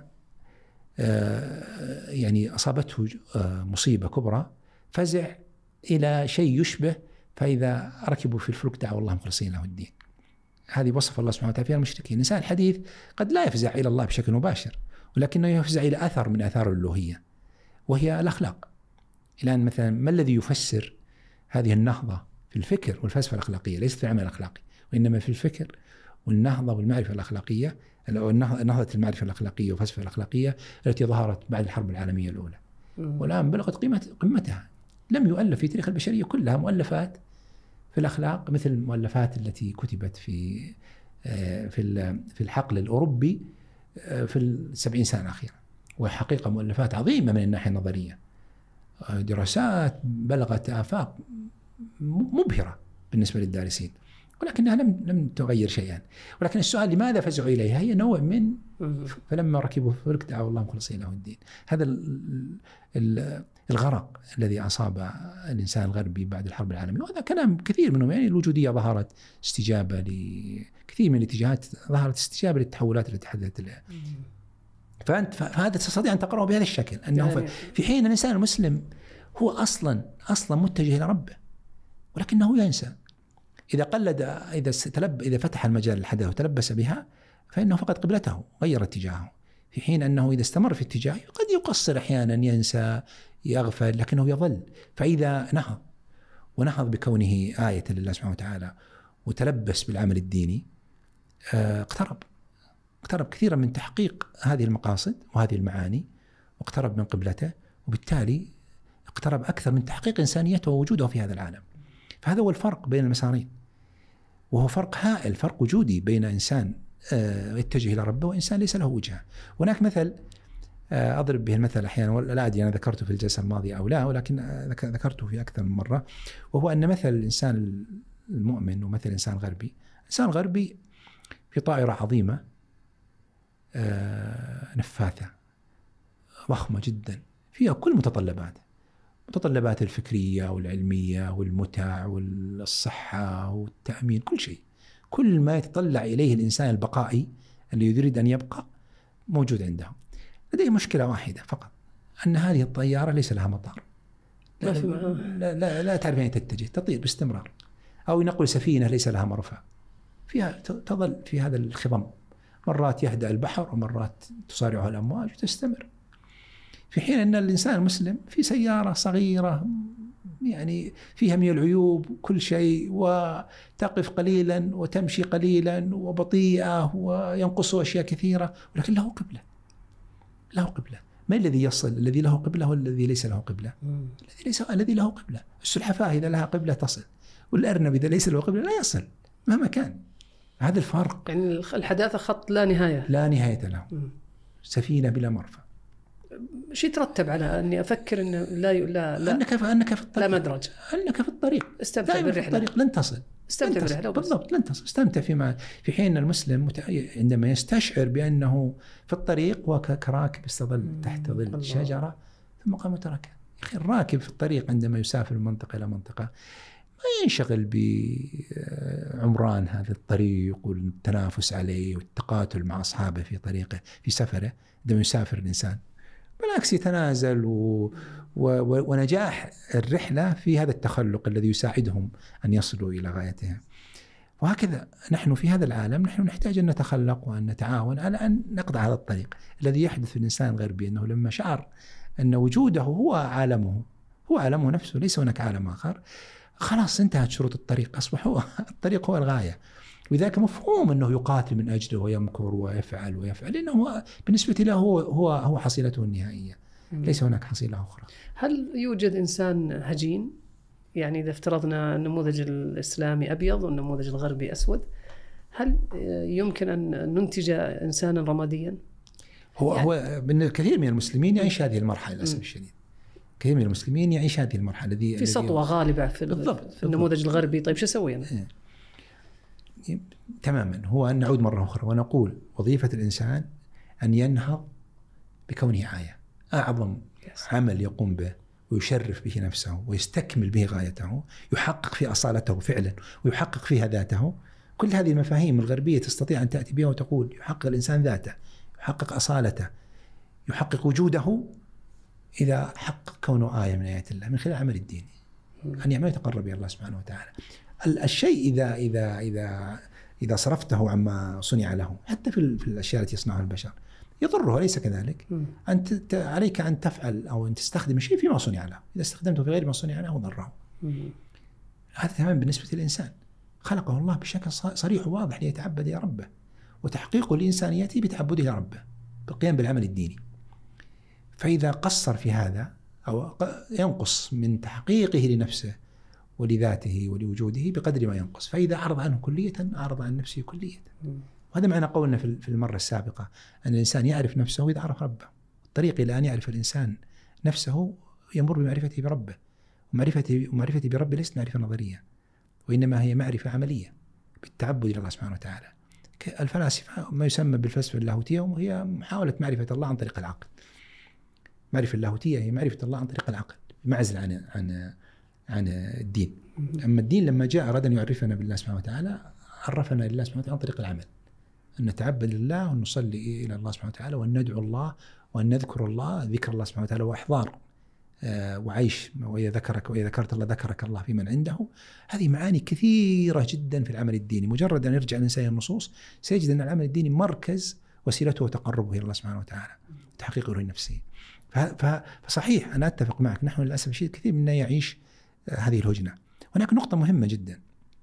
آه يعني أصابته آه مصيبة كبرى فزع إلى شيء يشبه، فإذا ركبوا في الفلك دعوا الله مخلصين له الدين. هذه وصف الله سبحانه وتعالى فيها المشركين. الإنسان الحديث قد لا يفزع إلى الله بشكل مباشر، ولكنه يفزع إلى أثر من آثار الألوهية وهي الأخلاق. الآن مثلا ما الذي يفسر هذه النهضة في الفكر والفلسفة الأخلاقية؟ ليست في العمل الأخلاقي، وإنما في الفكر والنهضة والمعرفة الأخلاقية، أو نهضة المعرفة الأخلاقية والفلسفة الأخلاقية التي ظهرت بعد الحرب العالمية الأولى، والآن بلغت قيمة قمتها. لم يؤلف في تاريخ البشرية كلها مؤلفات في الأخلاق مثل المؤلفات التي كتبت في في في الحقل الأوروبي في السبعين سنة الأخيرة، وحقيقة مؤلفات عظيمة من الناحية النظرية، دراسات بلغت آفاق مبهرة بالنسبة للدارسين. ولكنها لم لم تغير شيئا. ولكن السؤال لماذا فزعوا إليها هي نوع من فلما ركبوا في الفلك دعوا الله مخلصين له الدين. هذا ال ال الغرق الذي أصاب الإنسان الغربي بعد الحرب العالمية، وهذا كلام كثير منهم. يعني الوجودية ظهرت استجابة لكثير من الاتجاهات، ظهرت استجابة للتحولات التي حدثت لها. فأنت فهذا تستطيع أن تقرأه بهذا الشكل، أنه في حين الإنسان المسلم هو أصلا أصلا متجه إلى ربه، ولكنه ينسى. إذا قلد إذا تلب إذا فتح المجال الحدث وتلبس بها فإنه فقد قبلته، غير اتجاهه. في حين أنه إذا استمر في اتجاهه قد يقصر أحيانا، ينسى، يغفل، لكنه يظل. فإذا نهض ونهض بكونه آية لله سبحانه وتعالى وتلبس بالعمل الديني، اقترب اقترب كثيرا من تحقيق هذه المقاصد وهذه المعاني، واقترب من قبلته، وبالتالي اقترب أكثر من تحقيق إنسانيته ووجوده في هذا العالم. فهذا هو الفرق بين المسارين، وهو فرق هائل، فرق وجودي بين إنسان يتجه إلى ربه وإنسان ليس له وجهة. هناك مثل أضرب به المثل أحيانا، لا أدري أنا ذكرته في الجلسة الماضية أو لا، ولكن ذكرته في أكثر من مرة، وهو أن مثل الإنسان المؤمن ومثل الإنسان الغربي. الإنسان الغربي في طائرة عظيمة نفاثة ضخمة جدا فيها كل متطلبات متطلبات الفكرية والعلمية والمتع والصحة والتأمين، كل شيء، كل ما يتطلع إليه الإنسان البقائي اللي يريد أن يبقى موجود عنده. لديه مشكلة واحدة فقط، أن هذه الطيارة ليس لها مطار، لا, لا, لا, لا تعرف أين تتجه، تطير باستمرار. أو نقول سفينة ليس لها مرفأ، فيها تظل في هذا الخضم، مرات يهدأ البحر ومرات تصارعها الأمواج وتستمر. في حين أن الإنسان المسلم في سيارة صغيرة يعني فيها من العيوب كل شيء، وتقف قليلا وتمشي قليلا وبطيئة وينقص أشياء كثيرة، ولكن له قبلة، له قبلة. ما الذي يصل؟ الذي له قبلة والذي ليس له قبلة؟ الذي ليس الذي له قبلة. السلحفاة إذا لها قبلة تصل، والأرنب إذا ليس له قبلة لا يصل مهما كان. هذا الفرق. يعني الحداثة خط لا نهاية، لا نهاية له. م. سفينة بلا مرفأ. شيء يترتب على أني أفكر إنه لا لا لا أنك أنك في الطريق، لا مدرج، أنك في الطريق، استمتع بالرحلة، الطريق لن تصل، استمتع بالرحلة بالضبط، لن تصل، استمتع فيما. في حين المسلم عندما يستشعر بأنه في الطريق وكراكب استظل تحت ظل شجرة ثم قام تركها. يا أخي الراكب في الطريق عندما يسافر من منطقة إلى منطقة ما ينشغل بعمران هذا الطريق والتنافس عليه والتقاتل مع أصحابه في طريقه في سفره. عندما يسافر الإنسان بالعكس يتنازل و... و... ونجاح الرحلة في هذا التخلق الذي يساعدهم أن يصلوا إلى غايتها. وهكذا نحن في هذا العالم نحن نحتاج أن نتخلق وأن نتعاون على أن نقطع هذا الطريق. الذي يحدث في الإنسان الغربي أنه لما شعر أن وجوده هو عالمه، هو عالمه نفسه، ليس هناك عالم آخر، خلاص انتهت شروط الطريق، أصبح هو الطريق هو الغاية. وذاك مفهوم أنه يقاتل من أجله ويمكر ويفعل ويفعل، لأنه بالنسبة له هو هو هو حصيلته النهائية، ليس هناك حصيلة أخرى. هل يوجد إنسان هجين؟ يعني إذا افترضنا النموذج الإسلامي أبيض والنموذج الغربي أسود، هل يمكن أن ننتج إنسانا رماديا؟ هو يعني هو من كثير من المسلمين يعيش هذه المرحلة للأسف الشديد. كثير من المسلمين يعيش هذه المرحلة الذي في سطوة غالبة في, بالضبط في النموذج بالضبط. الغربي. طيب شو سوي أنا؟ تماما. هو أن نعود مرة أخرى ونقول وظيفة الإنسان أن ينهض بكونه آية، أعظم yes. عمل يقوم به ويشرف به نفسه ويستكمل به غايته، يحقق في أصالته فعلا ويحقق فيها ذاته. كل هذه المفاهيم الغربية تستطيع أن تأتي بها وتقول يحقق الإنسان ذاته، يحقق أصالته، يحقق وجوده إذا حقق كونه آية من آيات الله من خلال عمل الدين، أن يعمل يتقرب إلى الله سبحانه وتعالى. الشيء إذا إذا إذا إذا صرفته عما صنع له، حتى في في الأشياء التي يصنعها البشر يضره، ليس كذلك. أنت عليك أن تفعل أو أن تستخدم الشيء فيما صنع له، إذا استخدمته في غير ما صنع له ضره. هذا تمام بالنسبة للإنسان، خلقه الله بشكل صريح وواضح ليتعبد يا ربه، وتحقيقه لإنسانيته بتعبده يا ربه بالقيام بالعمل الديني. فإذا قصر في هذا أو ينقص من تحقيقه لنفسه ولذاته ولوجوده بقدر ما ينقص، فإذا أعرض عنه كلية أعرض عن نفسه كلية. وهذا معنى قولنا في المرة السابقة أن الإنسان يعرف نفسه إذا عرف ربه. الطريق إلى أن يعرف الإنسان نفسه يمر بمعرفته بربه، ومعرفته ومعرفته بربه ليست معرفة نظرية، وإنما هي معرفة عملية. بالتعبد إلى الله سبحانه وتعالى. الفلاسفة ما يسمى بالفلسفة اللاهوتية وهي محاولة معرفة الله عن طريق العقل. معرفة اللاهوتية هي معرفة الله عن طريق العقل بمعزل عن عن عن الدين. أما الدين لما جاء أراد أن يعرفنا بالله سبحانه وتعالى، عرفنا لله سبحانه وتعالى عن طريق العمل، أن نتعبد لله ونصلي إلى الله سبحانه وتعالى وأن ندعو الله وأن نذكر الله، ذكر الله سبحانه وتعالى وإحضار آه وعيش، وإذا ذكرك وإذا ذكرت الله ذكرك الله في من عنده. هذه معاني كثيرة جدا في العمل الديني. مجرد أن يرجع الإنسان النصوص سيجد أن العمل الديني مركز وسيلته وتقربه إلى الله سبحانه وتعالى، تحقيقه لنفسه. فصحيح أنا أتفق معك، نحن للأسف الشديد كثير منا يعيش هذه الهجنة. هناك نقطة مهمة جدا،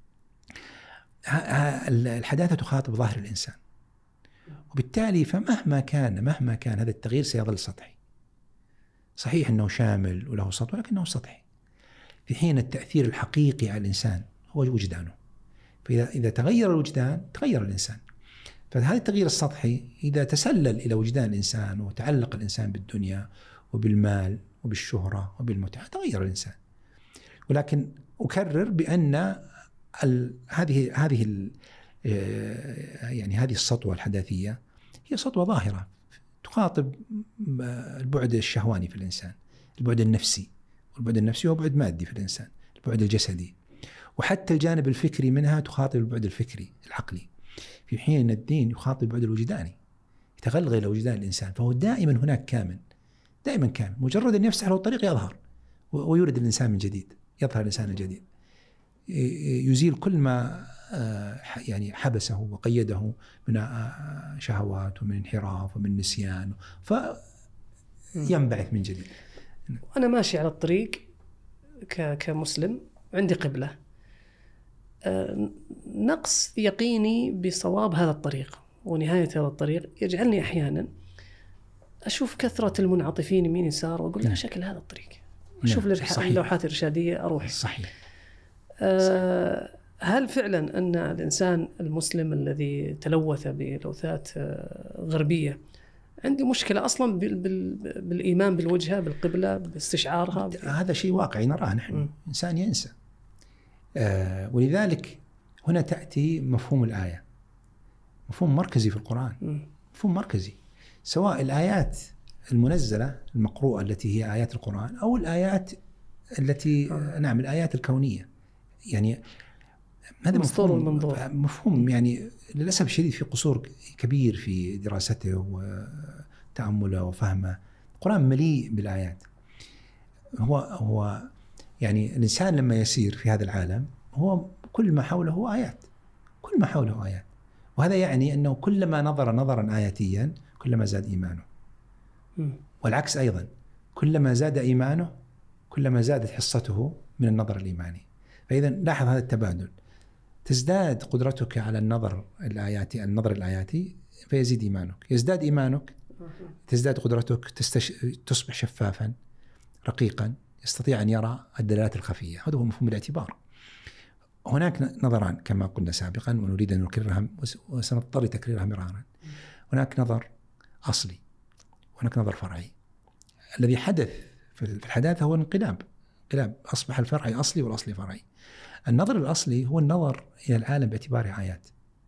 الحداثة تخاطب ظاهر الإنسان، وبالتالي فمهما كان مهما كان هذا التغيير سيظل سطحي. صحيح أنه شامل وله سطح، ولكنه سطحي، في حين التأثير الحقيقي على الإنسان هو وجدانه. فإذا إذا تغير الوجدان تغير الإنسان. فهذا التغيير السطحي إذا تسلل إلى وجدان الإنسان وتعلق الإنسان بالدنيا وبالمال وبالشهرة وبالمتعة تغير الإنسان. ولكن أكرر بأن هذه هذه يعني هذه السطوة الحداثية هي سطوة ظاهرة تخاطب البعد الشهواني في الإنسان، البعد النفسي، والبعد النفسي هو بعد مادي في الإنسان، البعد الجسدي، وحتى الجانب الفكري منها تخاطب البعد الفكري العقلي، في حين أن الدين يخاطب البعد الوجداني، يتغلغل إلى وجدان الإنسان. فهو دائما هناك كامن، دائما كامن، مجرد أن يفسح له الطريق يظهر ويولد الإنسان من جديد، يظهر الإنسان الجديد، يزيل كل ما يعني حبسه وقيده من شهوات ومن انحراف ومن نسيان، فينبعث من جديد. أنا ماشي على الطريق كمسلم، عندي قبلة، نقص يقيني بصواب هذا الطريق ونهاية هذا الطريق يجعلني أحيانا أشوف كثرة المنعطفين يمين يسار وأقول لا شكل هذا الطريق، أشوف اللوحات الإرشادية أروح. صحيح. أه هل فعلا أن الإنسان المسلم الذي تلوث بلوثات غربية عنده مشكلة أصلا بالإيمان بالوجهة بالقبلة باستشعارها؟ هذا شيء واقعي نراه نحن. م. إنسان ينسى. آه ولذلك هنا تأتي مفهوم الآية، مفهوم مركزي في القرآن. م. مفهوم مركزي، سواء الآيات المنزلة المقروءة التي هي آيات القرآن أو الآيات التي آه. نعم الآيات الكونية. يعني هذا مفهوم, مفهوم يعني للأسف الشديد في قصور كبير في دراسته وتأمله وفهمه. القرآن مليء بالآيات. هو هو يعني الإنسان لما يسير في هذا العالم هو كل ما حوله آيات، كل ما حوله آيات، وهذا يعني أنه كلما نظر نظرا آياتيا كلما زاد إيمانه، والعكس أيضا، كلما زاد إيمانه كلما زادت حصته من النظر الإيماني. فإذا لاحظ هذا التبادل، تزداد قدرتك على النظر الآياتي النظر الآياتي فيزيد إيمانك، يزداد إيمانك تزداد قدرتك، تستش... تصبح شفافا رقيقا يستطيع أن يرى الدلالات الخفية. هذا هو مفهوم الاعتبار. هناك نظران كما قلنا سابقا ونريد أن نكررها وسنضطر تكريرها مرارا. هناك نظر أصلي وهناك نظر فرعي. الذي حدث في الحداثة هو انقلاب، انقلاب أصبح الفرعي أصلي والأصلي فرعي. النظر الأصلي هو النظر إلى العالم باعتباره آيات.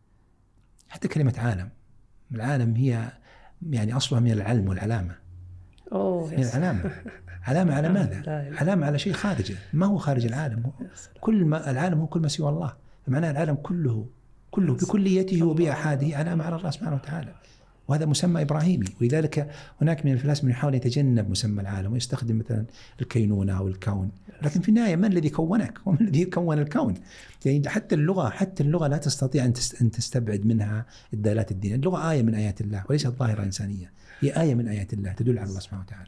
حتى كلمة عالم، العالم هي يعني أصلها من العلم والعلامة. أوه من العلامة. علامة على ماذا؟ علامة على شيء خارجه. ما هو خارج العالم؟ كل ما العالم هو كل ما سوى الله. فمعنى العالم كله كله بكليته وبأحاده علامة على الله سبحانه وتعالى، وهذا مسمى إبراهيمي. ولذلك هناك من الفلاسفة من يحاول يتجنب مسمى العالم ويستخدم مثلا الكينونة أو الكون، لكن في النهاية من الذي كونك ومن الذي كون الكون؟ يعني حتى اللغة حتى اللغة لا تستطيع أن تستبعد منها الدلالات الدينية. اللغة آية من آيات الله وليست ظاهرة إنسانية، هي آية من آيات الله تدل على الله سبحانه وتعالى.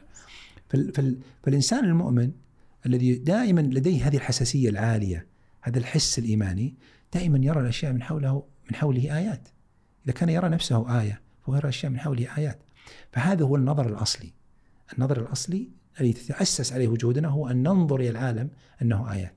فالإنسان المؤمن الذي دائما لديه هذه الحساسية العالية، هذا الحس الإيماني، دائما يرى الأشياء من حوله من حوله آيات. إذا كان يرى نفسه آية فهو يرى الأشياء من حوله آيات. فهذا هو النظر الأصلي. النظر الأصلي الذي تتأسس عليه وجودنا هو أن ننظر إلى العالم أنه آيات.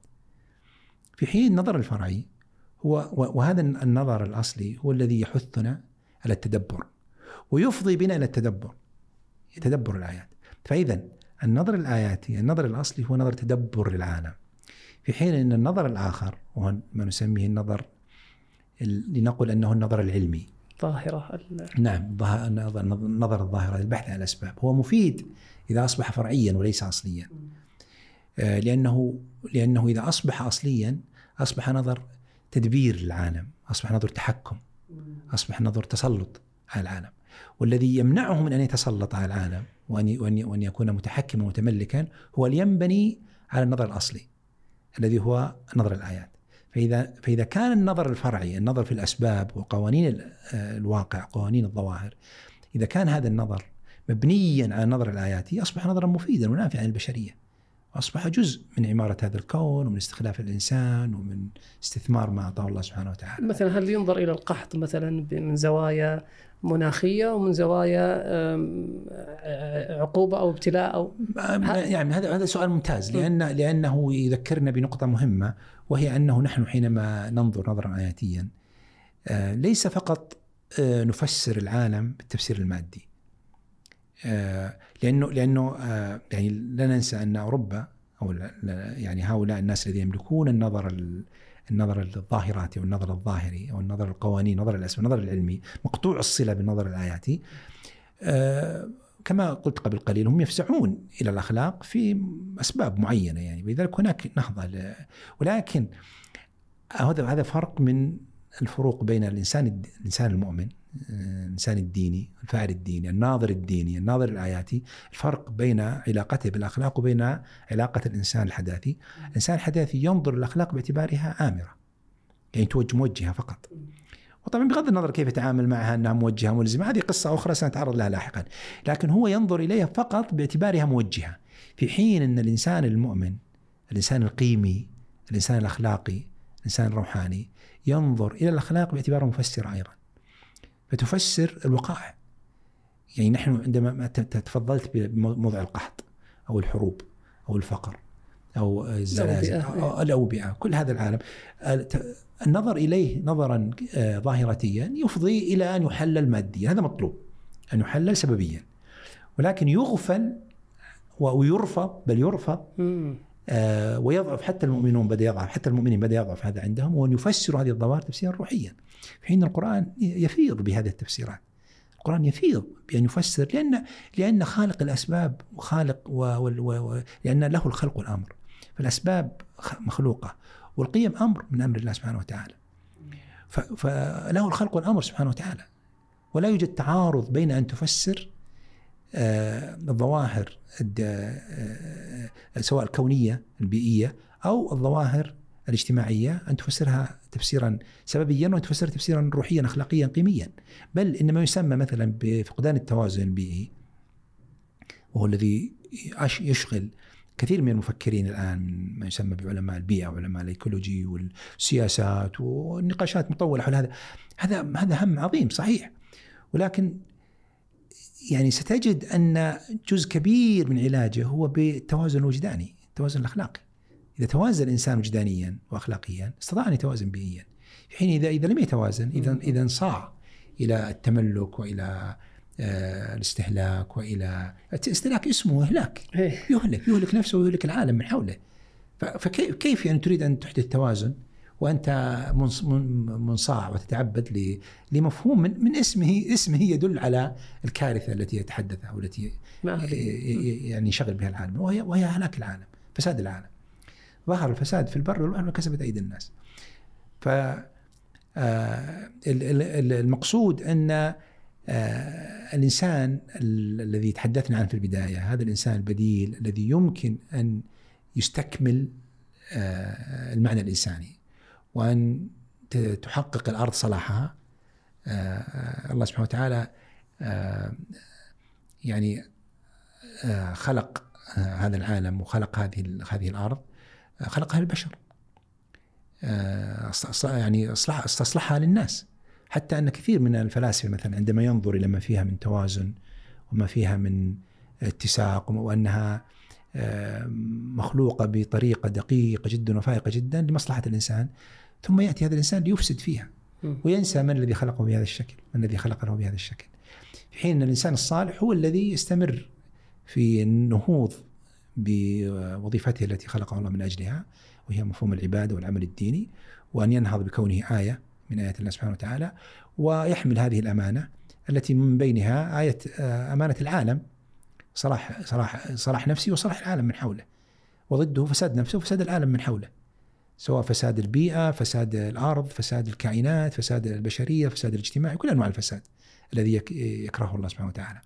في حين النظر الفرعي هو، وهذا النظر الأصلي هو الذي يحثنا على التدبر ويفضي بنا إلى التدبر، يتدبر الآيات. فإذا النظر الآياتي النظر الأصلي هو نظر تدبر للعالم، في حين أن النظر الآخر وهو ما نسميه النظر لنقل أنه النظر العلمي ظاهرة. نعم، النظر الظاهرة للبحث عن الأسباب هو مفيد إذا أصبح فرعيا وليس أصليا، لأنه لأنه إذا أصبح أصليا أصبح نظر تدبير العالم، أصبح نظر تحكم، أصبح نظر تسلط على العالم. والذي يمنعه من أن يتسلط على العالم وأن وأن يكون متحكما ومتملكا هو اللي ينبني على النظر الأصلي الذي هو نظر الآيات. فإذا فإذا كان النظر الفرعي، النظر في الأسباب وقوانين الواقع، قوانين الظواهر، إذا كان هذا النظر مبنيا على النظر الآياتي أصبح نظرا مفيدا ونافعا للبشرية، وأصبح جزء من عمارة هذا الكون ومن استخلاف الإنسان ومن استثمار ما أعطاه الله سبحانه وتعالى. مثلا هل ينظر إلى القحط مثلا من زوايا مناخية ومن زوايا عقوبة أو ابتلاء أو يعني هذا هذا سؤال ممتاز، لأن لأنه يذكرنا بنقطة مهمة، وهي أنه نحن حينما ننظر نظرا آياتيا ليس فقط نفسر العالم بالتفسير المادي، لأنه لأنه يعني لا ننسى أن أوروبا أو يعني هؤلاء الناس الذين يملكون النظر النظر الظاهراتي أو النظر الظاهري أو النظر القوانين، نظر الأسباب، النظر العلمي مقطوع الصلة بالنظر الآياتي، كما قلت قبل قليل هم يفزعون إلى الأخلاق في أسباب معينة يعني، ولذلك هناك نهضة. ولكن هذا هذا فرق من الفروق بين الإنسان الإنسان المؤمن، الإنسان الديني، الفاعل الديني، الناظر الديني، الناظر الآياتي، الفرق بين علاقته بالأخلاق وبين علاقة الإنسان الحداثي. الإنسان الحداثي ينظر الأخلاق باعتبارها آمرة، يعني توجه موجهة فقط، وطبعا بغض النظر كيف يتعامل معها أنها موجهة ملزمة هذه قصة أخرى سنتعرض لها لاحقا، لكن هو ينظر إليها فقط باعتبارها موجهة، في حين أن الإنسان المؤمن، الإنسان القيمي، الإنسان الأخلاقي، الإنسان الروحاني ينظر إلى الأخلاق باعتبارها مفسرة أيضا، فتفسر الوقائع. يعني نحن عندما تفضلت بموضوع القحط أو الحروب أو الفقر أو الزلازل أو الأوبئة، كل هذا العالم النظر إليه نظرا ظاهرتيا يفضي إلى أن يحلل ماديا، هذا مطلوب أن يحلل سببيا، ولكن يغفل ويرفض، بل يرفض آه ويضعف. حتى المؤمنون بدأ يضعف، حتى المؤمنين بدأ يضعف هذا عندهم، وأن يفسروا هذه الظواهر تفسيرا روحيا، في حين القرآن يفيض بهذه التفسيرات. القرآن يفيض بأن يفسر، لأن لأن خالق الأسباب وخالق و و و لأن له الخلق والأمر، فالأسباب مخلوقة والقيم أمر من أمر الله سبحانه وتعالى، فله الخلق والأمر سبحانه وتعالى، ولا يوجد تعارض بين أن تفسر آه الظواهر آه سواء الكونية البيئية أو الظواهر الاجتماعية أن تفسرها تفسيرا سببيا وأن تفسرها تفسيرا روحيا أخلاقيا قيميا، بل إنما يسمى مثلا بفقدان التوازن البيئي، وهو الذي يشغل كثير من المفكرين الآن، ما يسمى بعلماء البيئة وعلماء الإيكولوجي والسياسات، والنقاشات مطولة حول هذا. هذا هذا هم عظيم صحيح، ولكن يعني ستجد أن جزء كبير من علاجه هو بالتوازن الوجداني، التوازن الأخلاقي. إذا توازن الإنسان وجدانيا وأخلاقيا استطاع أن يتوازن بيئيا، في حين إذا إذا لم يتوازن، إذا إذا انصاع إلى التملك وإلى آه الاستهلاك وإلى الاستهلاك اسمه إهلاك، يهلك يهلك نفسه ويهلك العالم من حوله. فكيف يعني تريد أن تحدث توازن وأنت منصاع وتتعبد لمفهوم من, من اسمه اسمه يدل على الكارثة التي يتحدثها والتي يعني يشغل بها العالم، وهي وهي هلاك العالم، فساد العالم. ظهر الفساد في البر والبحر وكسبت أيدي الناس. ف المقصود أن الإنسان الذي تحدثنا عنه في البداية، هذا الإنسان البديل الذي يمكن أن يستكمل المعنى الإنساني وأن تحقق الأرض صلاحها. الله سبحانه وتعالى يعني خلق هذا العالم وخلق هذه هذه الأرض، خلقها للبشر، يعني استصلحها للناس، حتى أن كثير من الفلاسفة مثلا عندما ينظر إلى ما فيها من توازن وما فيها من اتساق وأنها مخلوقة بطريقة دقيقة جدا وفائقة جدا لمصلحة الإنسان، ثم يأتي هذا الإنسان ليفسد فيها وينسى من الذي خلقه بهذا الشكل، من الذي خلق له بهذا الشكل، في حين الإنسان الصالح هو الذي يستمر في النهوض بوظيفته التي خلقه الله من أجلها، وهي مفهوم العبادة والعمل الديني، وأن ينهض بكونه آية من آيات الله سبحانه وتعالى، ويحمل هذه الأمانة التي من بينها آية أمانة العالم، صلاح صلاح صلاح نفسي وصلاح العالم من حوله، وضده فساد نفسه وفساد العالم من حوله، سواء فساد البيئة، فساد الأرض، فساد الكائنات، فساد البشرية، فساد الاجتماعي، كل أنواع الفساد الذي يكرهه الله سبحانه وتعالى.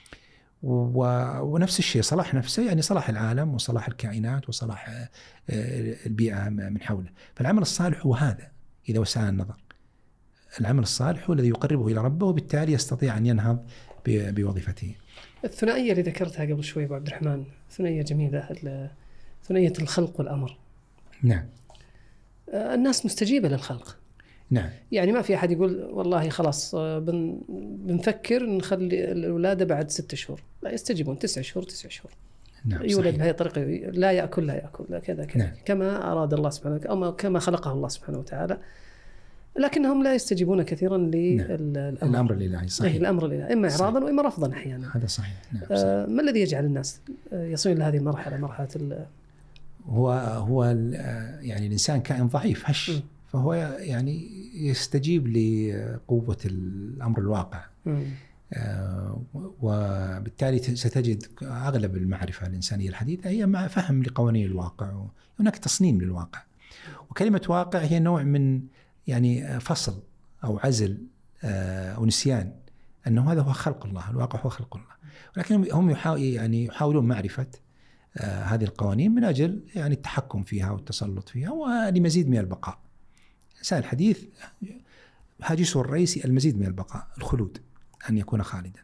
ونفس الشيء صلاح نفسه يعني صلاح العالم وصلاح الكائنات وصلاح البيئة من حوله. فالعمل الصالح هو هذا إذا وسعنا النظر، العمل الصالح هو الذي يقربه إلى ربه، وبالتالي يستطيع أن ينهض بوظيفته. الثنائية اللي ذكرتها قبل شوي أبو عبد الرحمن ثنائية جميلة، ثنائية الخلق والأمر. نعم. الناس مستجيبة للخلق. نعم. يعني ما في أحد يقول والله خلاص بن بنفكر نخلي الولادة بعد ستة شهور، لا، يستجيبون تسع شهور تسع شهور. نعم. يولد بهذه الطريقة، لا يأكل لا يأكل لا كذا كذا. نعم. كما أراد الله سبحانه وتعالى أو كما خلقه الله سبحانه وتعالى، لكنهم لا يستجيبون كثيرا للأمر الإلهي. صحيح. الأمر الإلهي إما إعراضا وإما رفضا أحيانا. هذا صحيح. نعم. صحيح. آه ما الذي يجعل الناس يصلون لهذه المرحلة، مرحلة ال هو هو يعني الإنسان كائن ضعيف هش، م. فهو يعني يستجيب لقوة الأمر الواقع. آه وبالتالي ستجد أغلب المعرفة الإنسانية الحديثة هي مع فهم لقوانين الواقع، وهناك تصميم للواقع. وكلمة واقع هي نوع من يعني فصل أو عزل آه أو نسيان أنه هذا هو خلق الله، الواقع هو خلق الله. ولكن هم يحاول يعني يحاولون معرفة آه هذه القوانين من أجل يعني التحكم فيها والتسلط فيها ولمزيد من البقاء. الإنسان الحديث هاجسه الرئيسي المزيد من البقاء، الخلود، أن يكون خالدا.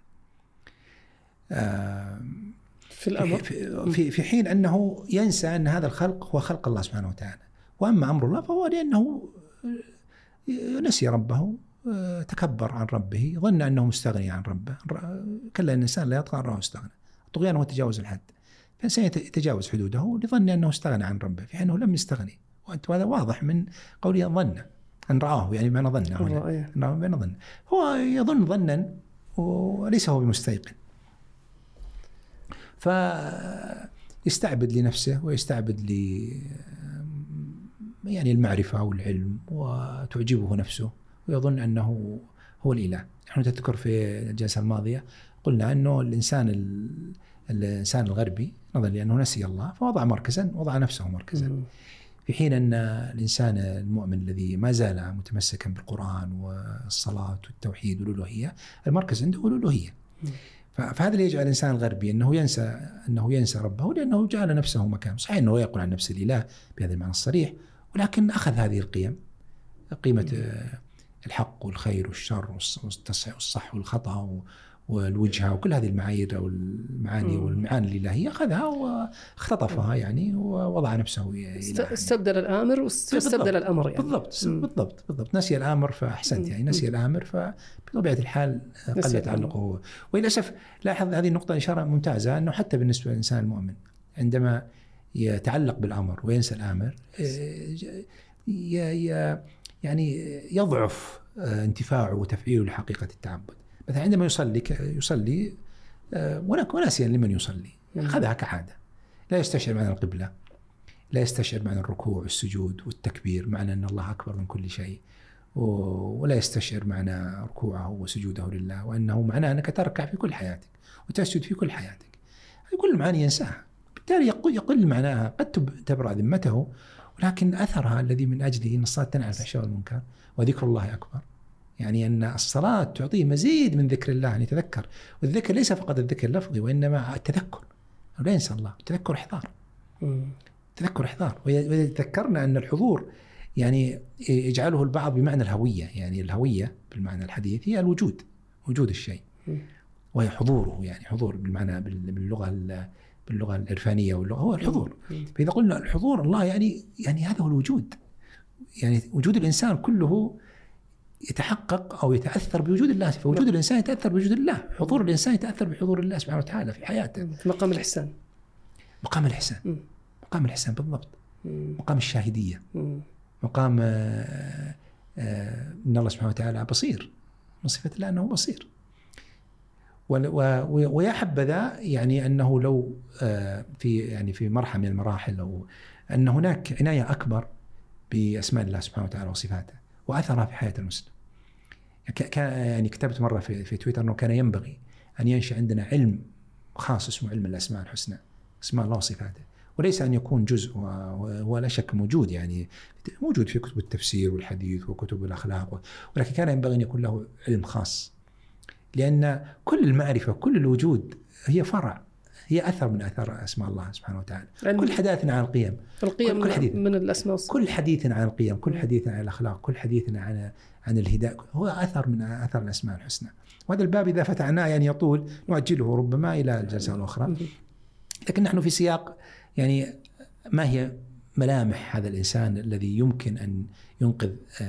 آه في الأمر في, في حين أنه ينسى أن هذا الخلق هو خلق الله سبحانه وتعالى. وأما أمر الله فهو لأنه نسي ربه، تكبر عن ربه، ظن أنه مستغني عن ربه. كلا الإنسان لا يطغى أن رآه استغنى. الطغيان هو تجاوز الحد، فالإنسان يتجاوز حدوده لظن أنه استغنى عن ربه في حينه لم يستغني. وهذا واضح من قوله ظن أن رآه، يعني معنى ظن هنا معنى ظن، هو يظن ظنا وليس هو بمستيقن، فيستعبد لنفسه ويستعبد ل يعني المعرفة والعلم، وتعجبه نفسه ويظن أنه هو الإله. نحن تذكر في الجلسة الماضية قلنا أنه الإنسان الإنسان الغربي نظرا لأنه نسي الله فوضع مركزا، وضع نفسه مركزا، في حين أن الإنسان المؤمن الذي ما زال متمسكا بالقرآن والصلاة والتوحيد والألوهية المركز عنده هو الألوهية. فهذا اللي يجعل الإنسان الغربي أنه ينسى أنه ينسى ربه، لأنه جعل نفسه مكان. صحيح أنه يقول عن نفسه الإله بهذا المعنى الصريح، ولكن أخذ هذه القيم، قيمة الحق والخير والشر والصح والخطأ والوجهة وكل هذه المعايير أو المعاني والمعاني الإلهية، أخذها واختطفها يعني ووضع نفسه استبدل الآمر واستبدل الأمر يعني. بالضبط بالضبط بالضبط نسي الآمر فأحسنت يعني نسي الآمر، فبطبيعة الحال قل تعلقه. وللأسف لاحظ هذه النقطة إشارة ممتازة، أنه حتى بالنسبة للإنسان المؤمن عندما يتعلق بالأمر وينسى الآمر يعني يضعف انتفاعه وتفعيله لحقيقة التعبد. مثلا عندما يصلي يصلي وناسيا لمن يصلي، أخذها كعادة، لا يستشعر معنى القبلة، لا يستشعر معنى الركوع والسجود والتكبير، معنى أن الله أكبر من كل شيء، ولا يستشعر معنى ركوعه وسجوده لله، وأنه معناه أنك تركع في كل حياتك وتسجد في كل حياتك. كل المعاني ينساها، بالتالي يقل معناها، قد تبرأ ذمته، ولكن أثرها الذي من أجله أن الصلاة تنهى عن الفحشاء والمنكر وذكر الله أكبر، يعني أن الصلاة تعطيه مزيد من ذكر الله، أن يتذكر. والذكر ليس فقط الذكر اللفظي، وإنما التذكر، لا ينسى الله، التذكر إحضار، تذكر إحضار. وذكرنا أن الحضور يعني يجعله البعض بمعنى الهوية، يعني الهوية بالمعنى الحديث هي الوجود، وجود الشيء، وهي حضوره، يعني حضور بالمعنى باللغة باللغة العرفانية واللغة هو الحضور. فإذا قلنا الحضور الله يعني يعني هذا هو الوجود، يعني وجود الإنسان كله يتحقق أو يتأثر بوجود الله، فوجود الإنسان يتأثر بوجود الله، حضور الإنسان يتأثر بحضور الله سبحانه وتعالى في حياته. مقام الإحسان، مقام الإحسان، مقام الإحسان بالضبط، مقام الشاهدية، مقام آآ آآ إن الله سبحانه وتعالى بصير، من صفة الله أنه بصير. ويا حبذا يعني أنه لو في يعني في مرحلة من المراحل أو أن هناك عناية أكبر بأسماء الله سبحانه وتعالى وصفاته، وأثرها في حياة المسلم. يعني كتبت مرة في, في تويتر أنه كان ينبغي أن ينشأ عندنا علم خاص اسمه علم الأسماء الحسنى، اسماء الله وصفاته، وليس أن يكون جزء، ولا شك موجود يعني موجود في كتب التفسير والحديث وكتب الأخلاق، ولكن كان ينبغي أن يكون له علم خاص، لأن كل المعرفة كل الوجود هي فرع، هي أثر من أثر أسماء الله سبحانه وتعالى. كل حديثنا عن القيم، القيم كل حديث من الأسماء والصفات، كل حديثنا عن القيم، كل حديثنا عن الأخلاق، كل حديثنا عن عن الهداية هو أثر من أثر الأسماء الحسنى. وهذا الباب إذا فتحناه يعني يطول، نؤجله ربما إلى الجلسة الأخرى. لكن نحن في سياق يعني ما هي ملامح هذا الإنسان الذي يمكن أن ينقذ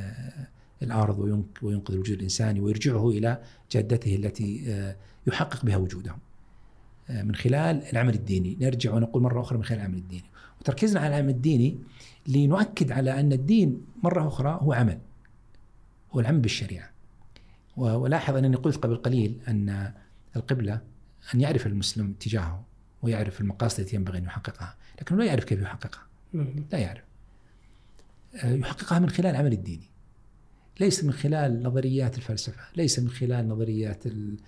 الأرض وينقذ الوجود الإنساني ويرجعه إلى جادته التي يحقق بها وجوده من خلال العمل الديني. نرجع ونقول مرة أخرى من خلال العمل الديني، وتركيزنا على العمل الديني لنؤكد على أن الدين مرة أخرى هو عمل، هو العمل بالشريعة. ولاحظ أنني قلت قبل قليل أن القبلة أن يعرف المسلم اتجاهه ويعرف المقاصد التي ينبغي أن يحققها، لكنه لا يعرف كيف يحققها، لا يعرف. يحققها من خلال العمل الديني، ليس من خلال نظريات الفلسفة، ليس من خلال نظريات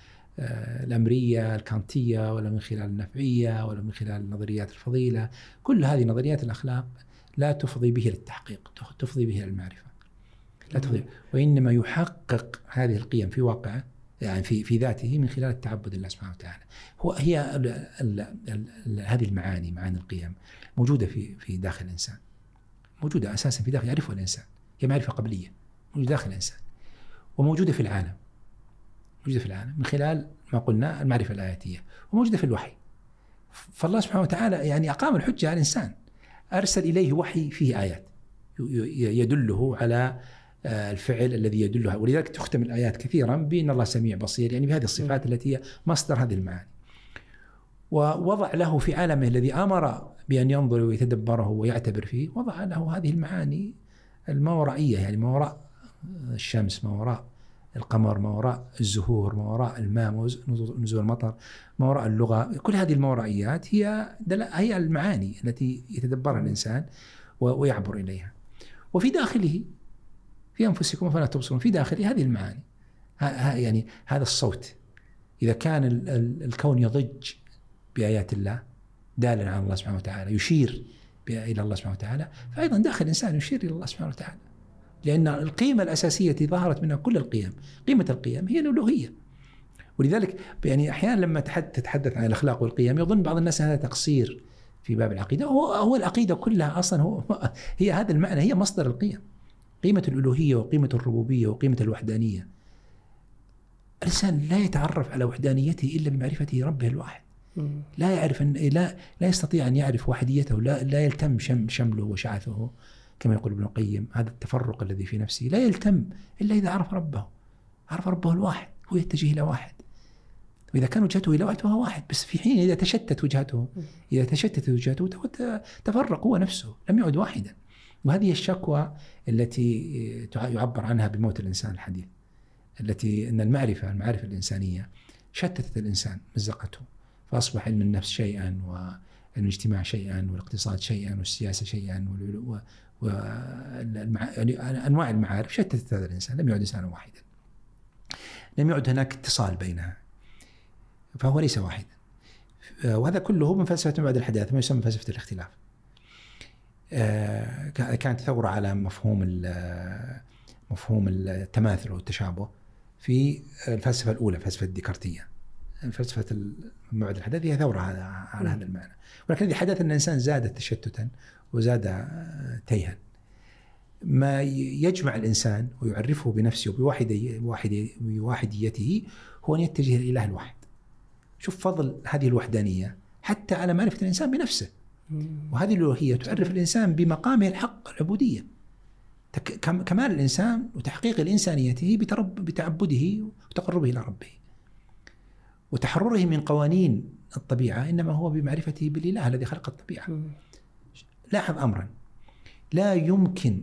الأمرية الكانتية، ولا من خلال النفعية، ولا من خلال نظريات الفضيلة. كل هذه نظريات الأخلاق لا تفضي به للتحقيق، تفضي به للمعرفة، لا تفضي، وإنما يحقق هذه القيم في واقعه، يعني في في ذاته من خلال التعبد لله سبحانه وتعالى. هو هي ال ال ال ال هذه المعاني، معاني القيم موجودة في في داخل الإنسان، موجودة أساسا في داخل، يعرفها الإنسان، هي معرفة قبلية موجودة داخل الإنسان، وموجودة في العالم، موجودة في العالم من خلال ما قلنا المعرفة الآياتية، وموجودة في الوحي. فالله سبحانه وتعالى يعني أقام الحجة على الإنسان، أرسل إليه وحي فيه آيات يدله على الفعل الذي يدلها، ولذلك تختم الآيات كثيرا بأن الله سميع بصير، يعني بهذه الصفات التي هي مصدر هذه المعاني. ووضع له في عالمه الذي أمر بأن ينظر ويتدبره ويعتبر فيه، وضع له هذه المعاني الماورائية، يعني ما وراء الشمس، ما وراء القمر، ما وراء الزهور، ما وراء الماء، نزول المطر، ما وراء اللغة. كل هذه الماورائيات هي هي المعاني التي يتدبرها الإنسان ويعبر إليها. وفي داخله، في أنفسكم فلا تبصرون، في داخله هذه المعاني، يعني هذا الصوت. إذا كان الكون يضج بآيات الله دالا على الله سبحانه وتعالى، يشير إلى الله سبحانه وتعالى، فأيضا داخل الإنسان يشير إلى الله سبحانه وتعالى، لأن القيمة الأساسية التي ظهرت منها كل القيم، قيمة القيم هي الألوهية. ولذلك يعني أحيانا لما تتحدث عن الأخلاق والقيم يظن بعض الناس هذا تقصير في باب العقيدة. هو, هو العقيدة كلها أصلا هو هي هذا المعنى، هي مصدر القيم، قيمة الألوهية وقيمة الربوبية وقيمة الوحدانية. الإنسان لا يتعرف على وحدانيته إلا بمعرفته ربه الواحد. لا يعرف أن لا لا يستطيع أن يعرف وحديته، لا لا يلتم شم شمله وشعثه كما يقول ابن القيم. هذا التفرق الذي في نفسه لا يلتم إلا إذا عرف ربه، عرف ربه الواحد، هو يتجه إلى واحد. وإذا كان وجهته إلى واحد فهو واحد، بس في حين إذا تشتت وجهته إذا تشتت وجهته تفرق هو نفسه، لم يعد واحدا. وهذه الشكوى التي يعبر عنها بموت الإنسان الحديث، التي أن المعرفة المعارف الإنسانية شتتت الإنسان، مزقته، فأصبح علم النفس شيئا، وعلم الاجتماع شيئا، والاقتصاد شيئا، والسياسة شيئا، وأنواع المعارف شتتت هذا الإنسان، لم يعد إنسانا واحدا، لم يعد هناك اتصال بينها، فهو ليس واحدا. وهذا كله من فلسفة ما بعد الحداثة، ما يسمى فلسفة الاختلاف. كانت ثورة على مفهوم مفهوم التماثل والتشابه في الفلسفة الأولى، فلسفة الديكارتية. فلسفة ما بعد الحداثة هي ثورة على هذا المعنى، ولكن الذي حدث أن الإنسان زاد تشتتا وزاد تيها. ما يجمع الإنسان ويعرفه بنفسه وبوحديته هو أن يتجه إلى الإله الواحد. شوف فضل هذه الوحدانية حتى على معرفة الإنسان بنفسه، وهذه الألوهية تعرف الإنسان بمقامه الحق، العبودية، كمال الإنسان وتحقيق الإنسانيته بتعبده وتقربه إلى ربه، وتحرره من قوانين الطبيعة إنما هو بمعرفته بالإله الذي خلق الطبيعة. لاحظ أمرا، لا يمكن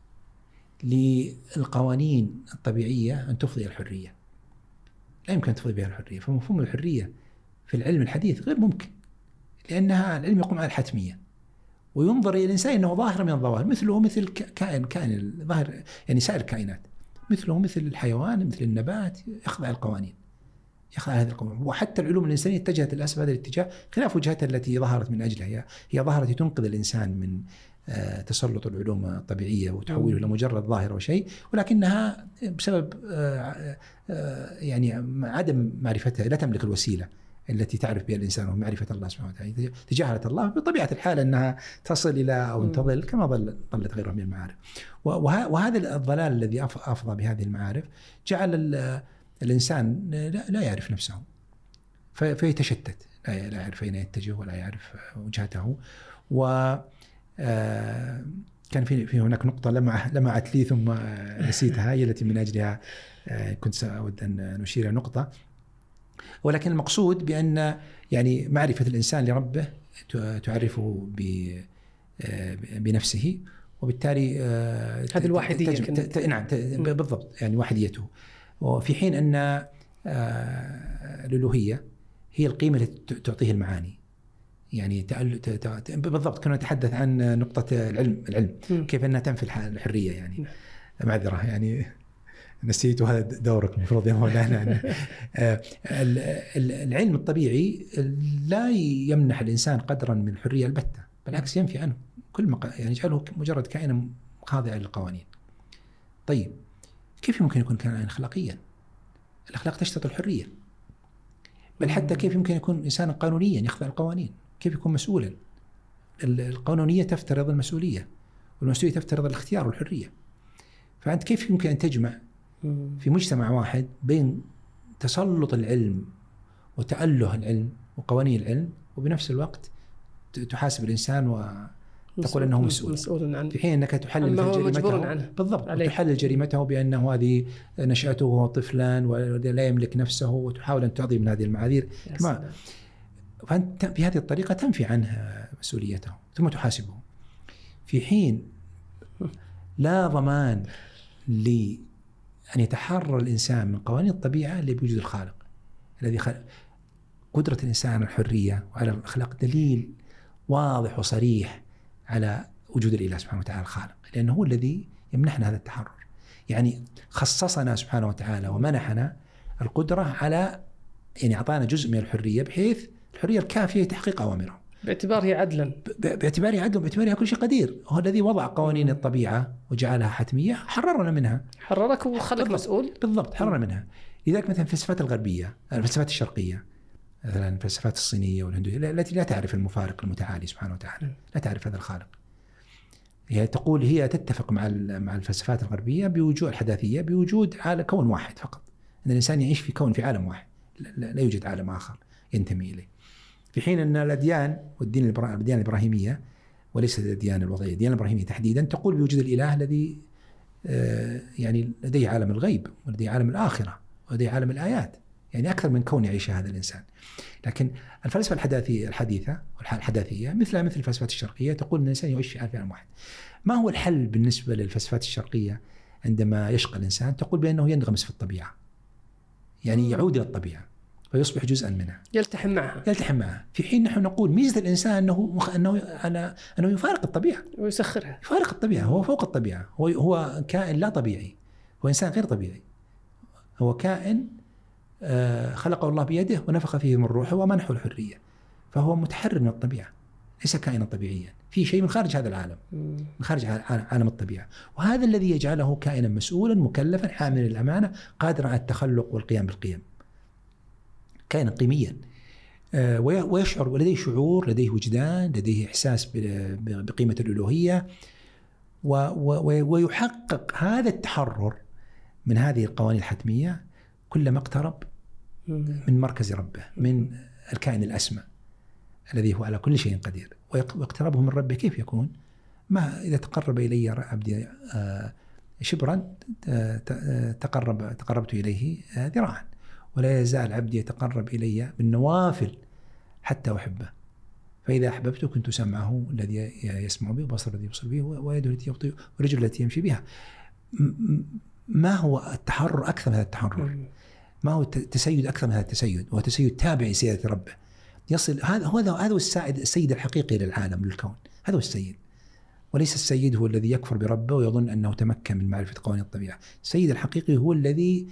للقوانين الطبيعية أن تفضي الحرية، لا يمكن أن تفضي بها الحرية. فمفهوم الحرية في العلم الحديث غير ممكن، لأنها العلم يقوم على الحتمية، وينظر إلى الإنسان أنه ظاهر من الظواهر، مثله مثل كائن كائن الظاهر، يعني سائر الكائنات، مثله مثل الحيوان مثل النبات، يخضع القوانين، يخضع هذه القوانين. وحتى العلوم الإنسانية اتجهت للأسف هذا الاتجاه، خلاف وجهتها التي ظهرت من أجلها. هي هي ظهرت تنقذ الإنسان من تسلط العلوم الطبيعية وتحوله إلى مجرد ظاهر وشيء، ولكنها بسبب يعني عدم معرفتها لا تملك الوسيلة التي تعرف بها الإنسان ومعرفة الله سبحانه وتعالى. تجاهلت الله بطبيعة الحال أنها تصل إلى أو تضل كما ضل ضلت غيرها من المعارف. وهذا الضلال الذي أفضى بهذه المعارف جعل الإنسان لا يعرف نفسه، فيتشتت، لا يعرف أين يتجه ولا يعرف وجهته. و كان في في هناك نقطة لمع لمعت لي ثم نسيتها، هي التي من أجلها كنت سأود أن نشير نقطة. ولكن المقصود بأن يعني معرفة الإنسان لربه تعرفه بنفسه، وبالتالي هذه الواحدية كنت نعم بالضبط، يعني واحديته. وفي حين أن الألوهية هي القيمة التي تعطيه المعاني. يعني بالضبط كنا نتحدث عن نقطة العلم العلم م. كيف أنها تنفي الحرية. يعني معذرة يعني نسيت، وهذا دورك المفروض يا مولانا. العلم الطبيعي لا يمنح الإنسان قدرا من الحرية البتة، بالعكس ينفي عنه كل ما يعني يجعله مجرد كائن خاضع للقوانين. طيب كيف يمكن يكون كائنا أخلاقيا؟ الأخلاق تشترط الحرية. بل حتى كيف يمكن يكون إنسانا قانونيا يخضع القوانين؟ كيف يكون مسؤولا؟ القانونية تفترض المسؤولية، والمسؤولية تفترض الاختيار والحرية. فأنت كيف يمكن أن تجمع في مجتمع واحد بين تسلط العلم وتأله العلم وقوانين العلم، وبنفس الوقت تحاسب الإنسان وتقول أنه مسؤول, مسؤول عنه، في حين أنك تحلل جريمته بالضبط، وتحلل جريمته بأنه هذه نشأته وهو طفلا ولا يملك نفسه، وتحاول أن تعطي من هذه المعاذير. فأنت بهذه الطريقة تنفي عنه مسؤوليته ثم تحاسبه، في حين لا ضمان لي أن يتحرر الإنسان من قوانين الطبيعة اللي بوجود الخالق الذي خلق. قدرة الإنسان على الحرية وعلى الأخلاق دليل واضح وصريح على وجود الإله سبحانه وتعالى الخالق، لأنه هو الذي يمنحنا هذا التحرر. يعني خصصنا سبحانه وتعالى ومنحنا القدرة على، يعني أعطانا جزء من الحرية بحيث الحرية الكافية لتحقيق أوامره، باعتباره عدلا باعتباره عدل باعتباره كل شيء قدير. هو الذي وضع قوانين الطبيعة وجعلها حتمية، حررنا منها، حررك وخلق مسؤول. بالضبط، حررنا منها. لذلك مثلا الفلسفات الغربية، الفلسفات الشرقية، مثلا الفلسفات الصينية والهندوسية التي لا تعرف المفارق المتعالي سبحانه وتعالى، لا تعرف هذا الخالق، هي تقول هي تتفق مع مع الفلسفات الغربية بوجود الحداثية، بوجود عالم كون واحد فقط، أن الإنسان يعيش في كون في عالم واحد، لا, لا يوجد عالم آخر ينتمي إليه. في حين أن الأديان والدين الديانة الإبراهيمية وليس الديانة الوضعية، الديانة الإبراهيمية تحديدا تقول بوجود الإله الذي يعني لديه عالم الغيب ولديه عالم الآخرة ولديه عالم الآيات، يعني أكثر من كون يعيش هذا الإنسان. لكن الفلسفة الحداثية الحديثة والحداثية مثلها مثل الفلسفات الشرقية تقول أن الإنسان يعيش في عالم واحد. ما هو الحل بالنسبة للفلسفات الشرقية عندما يشقى الإنسان؟ تقول بأنه ينغمس في الطبيعة، يعني يعود إلى الطبيعة فيصبح جزءا منها، يلتحم معها يلتحم معها في حين نحن نقول ميزة الإنسان أنه أنه أنا أنه يفارق الطبيعة ويسخرها، يفارق الطبيعة، هو فوق الطبيعة، هو هو كائن لا طبيعي، هو إنسان غير طبيعي، هو كائن خلقه الله بيده ونفخ فيه من روحه ومنحه الحرية، فهو متحرر من الطبيعة، ليس كائنا طبيعيا، في شيء من خارج هذا العالم، من خارج عالم الطبيعة، وهذا الذي يجعله كائنا مسؤولا مكلفا حاملا الأمانة قادرا على التخلق والقيام بالقيم، كائنا قيميا ويشعر ولديه شعور، لديه وجدان، لديه إحساس بقيمة الألوهية، ويحقق هذا التحرر من هذه القوانين الحتمية كلما اقترب من مركز ربه، من الكائن الأسمى الذي هو على كل شيء قدير. واقترابه من ربه كيف يكون؟ ما إذا تقرب إلي عبدي شبرا تقرب تقربت إليه ذراعا، ولا يزال عبدي يتقرب إلي بالنوافل حتى أحبه، فإذا أحببته كنت سمعه الذي يسمع به وبصره الذي يبصر به ويده التي يبطئ ورجله التي يمشي بها. ما هو التحرر أكثر من هذا التحرر؟ ما هو التسيد أكثر من هذا التسيد؟ هو تسيد تابع سيادة ربه، يصل. هذا هو هذا السائد السيد الحقيقي للعالم للكون، هذا هو السيد. وليس السيد هو الذي يكفر بربه ويظن أنه تمكن من معرفة قوانين الطبيعة. السيد الحقيقي هو الذي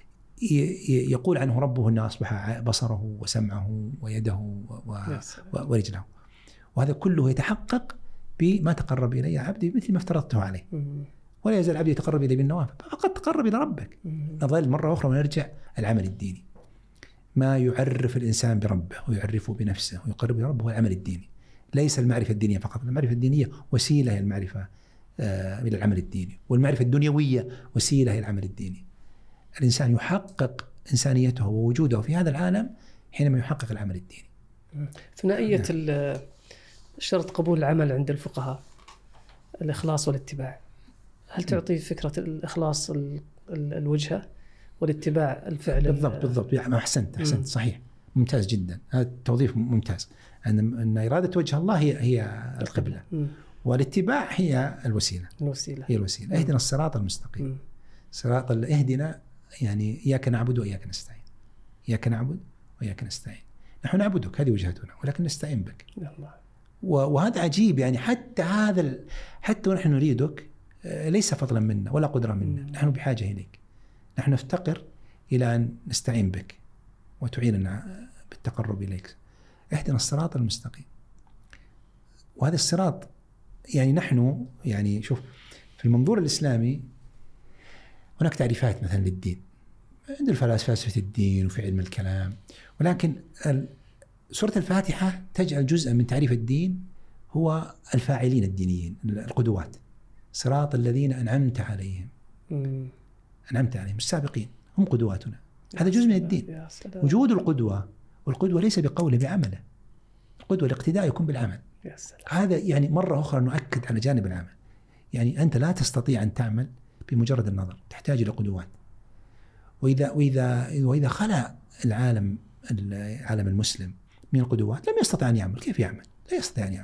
يقول عنه ربه أنه أصبح بصره وسمعه ويده ورجله، وهذا كله يتحقق بما تقرب إلي عبدي مثل ما افترضته عليه، ولا يزال عبدي يتقرب إلي بالنوافل، فقد تقرب إلى ربك. نظل مرة أخرى ونرجع العمل الديني، ما يعرف الإنسان بربه ويعرفه بنفسه ويقرب إلى ربه هو العمل الديني، ليس المعرفة الدينية فقط. المعرفة الدينية وسيلة إلى المعرفة آه إلى العمل الديني، والمعرفة الدنيوية وسيلة إلى العمل الديني. الإنسان يحقق إنسانيته ووجوده في هذا العالم حينما يحقق العمل الديني. ثنائية نعم. شرط قبول العمل عند الفقهاء الإخلاص والاتباع، هل تعطي فكرة الإخلاص الوجهة والاتباع الفعل؟ بالضبط بالضبط، يعني أحسنت أحسنت صحيح، ممتاز جدا، هذا التوظيف ممتاز. أن أن إرادة وجه الله هي هي القبلة، والاتباع هي الوسيلة. الوسيلة هي الوسيلة. اهدنا الصراط المستقيم. م. صراط اهدنا يعني إياك نعبد وإياك نستعين. إياك نعبد وإياك نستعين. نحن نعبدك، هذه وجهتنا، ولكن نستعين بك. الله. وهذا عجيب، يعني حتى هذا حتى ونحن نريدك ليس فضلا منا ولا قدرة منا، نحن بحاجة إليك. نحن نفتقر إلى أن نستعين بك وتعيننا بالتقرب إليك. اهدنا الصراط المستقيم. وهذا الصراط يعني نحن يعني شوف في المنظور الإسلامي هناك تعريفات مثلا للدين عند الفلاسفة، فلسفة الدين وفي علم الكلام، ولكن سورة الفاتحة تجعل جزءا من تعريف الدين هو الفاعلين الدينيين، القدوات. صراط الذين أنعمت عليهم. م. أنعمت عليهم السابقين هم قدواتنا، هذا جزء من الدين. وجود القدوة، والقدوة ليس بقوله بعمله، القدوة الاقتداء يكون بالعمل. هذا يعني مرة أخرى نؤكد على جانب العمل، يعني أنت لا تستطيع أن تعمل بمجرد النظر، تحتاج إلى قدوات. وإذا وإذا وإذا خلى العالم العالم المسلم من القدوات لم يستطع أن يعمل. كيف يعمل؟ لا يستطيع أن يعمل.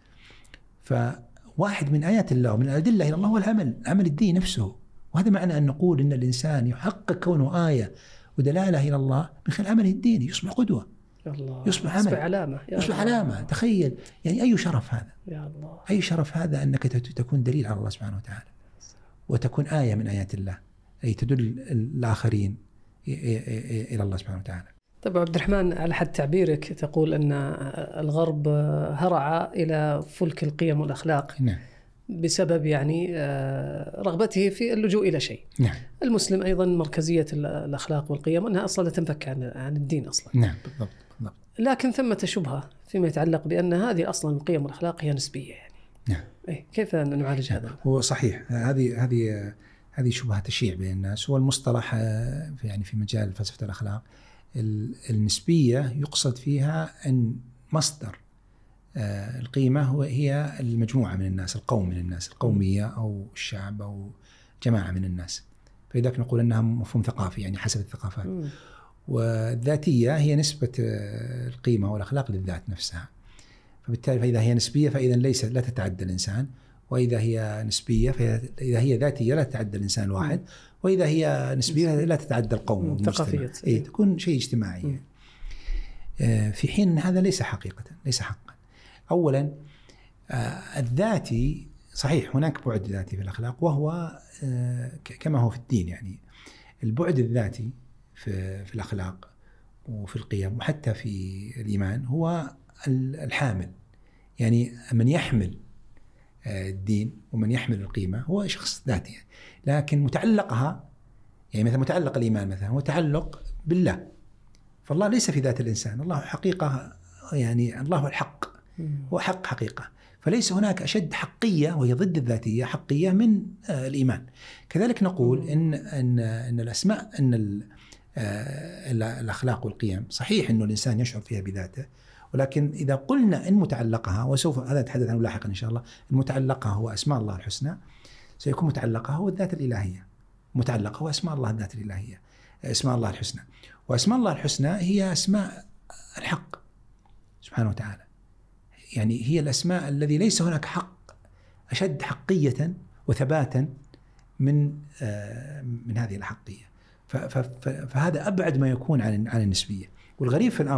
فواحد من آيات الله ومن الأدلة إلى الله هو العمل، عمل الدين نفسه. وهذا معنى أن نقول إن الإنسان يحقق كونه آية ودلالة إلى الله من خلال عمله الديني، يصبح قدوة، الله. يصبح عمل، يصبح علامة، يصبح علامة. تخيل يعني أي شرف هذا، يا الله. أي شرف هذا أنك تكون دليل على الله سبحانه وتعالى، وتكون آية من آيات الله، أي تدل الآخرين إلى الله سبحانه وتعالى. طيب عبد الرحمن، على حد تعبيرك تقول أن الغرب هرع إلى فلك القيم والأخلاق. نعم. بسبب يعني رغبته في اللجوء إلى شيء. نعم. المسلم أيضا مركزية الأخلاق والقيم أنها أصلا لا تنفك عن عن الدين أصلا. نعم بالضبط بالضبط. لكن ثمة شبهة فيما يتعلق بأن هذه أصلا القيم والأخلاق هي نسبية يعني. نعم. إيه كيف نعالج هذا؟ هو صحيح، هذه هذه هذه شبهة تشيع بين الناس. هو المصطلح يعني في مجال فلسفة الأخلاق النسبية يقصد فيها أن مصدر القيمة هو هي المجموعة من الناس، القوم من الناس، القومية أو الشعب أو جماعة من الناس. فلذلك نقول أنها مفهوم ثقافي يعني حسب الثقافات. م. والذاتية هي نسبة القيمة والأخلاق للذات نفسها. فبالتالي فإذا هي نسبية فإذا ليس لا تتعدى الإنسان، وإذا هي نسبية فإذا هي ذاتية لا تتعدى الإنسان الواحد، وإذا هي نسبية لا تتعدى القوم والمجتمع. إيه تكون شيء اجتماعي. م. في حين أن هذا ليس حقيقة، ليس حقا. أولا الذاتي صحيح هناك بعد ذاتي في الأخلاق، وهو كما هو في الدين. يعني البعد الذاتي في, في الأخلاق وفي القيم وحتى في الإيمان هو الحامل. يعني من يحمل الدين ومن يحمل القيمة هو شخص ذاتي، لكن متعلقها يعني مثلا متعلق الإيمان مثلا هو تعلق بالله، فالله ليس في ذات الإنسان، الله حقيقة يعني الله الحق، هو حق حقيقة. فليس هناك أشد حقية وهي ضد الذاتية حقية من الإيمان. كذلك نقول إن أن أن الأسماء أن الأخلاق والقيم صحيح إنه الإنسان يشعر فيها بذاته، ولكن إذا قلنا إن متعلقها، وسوف هذا نتحدث عنه لاحقا إن شاء الله، المتعلقها هو أسماء الله الحسنى، سيكون متعلقها هو الذات الإلهية. متعلقها هو أسماء الله الذات الإلهية، أسماء الله الحسنى. وأسماء الله الحسنى هي أسماء الحق سبحانه وتعالى، يعني هي الأسماء الذي ليس هناك حق أشد حقية وثباتا من من هذه الحقية. فهذا أبعد ما يكون عن عن النسبية. والغريب في الأمر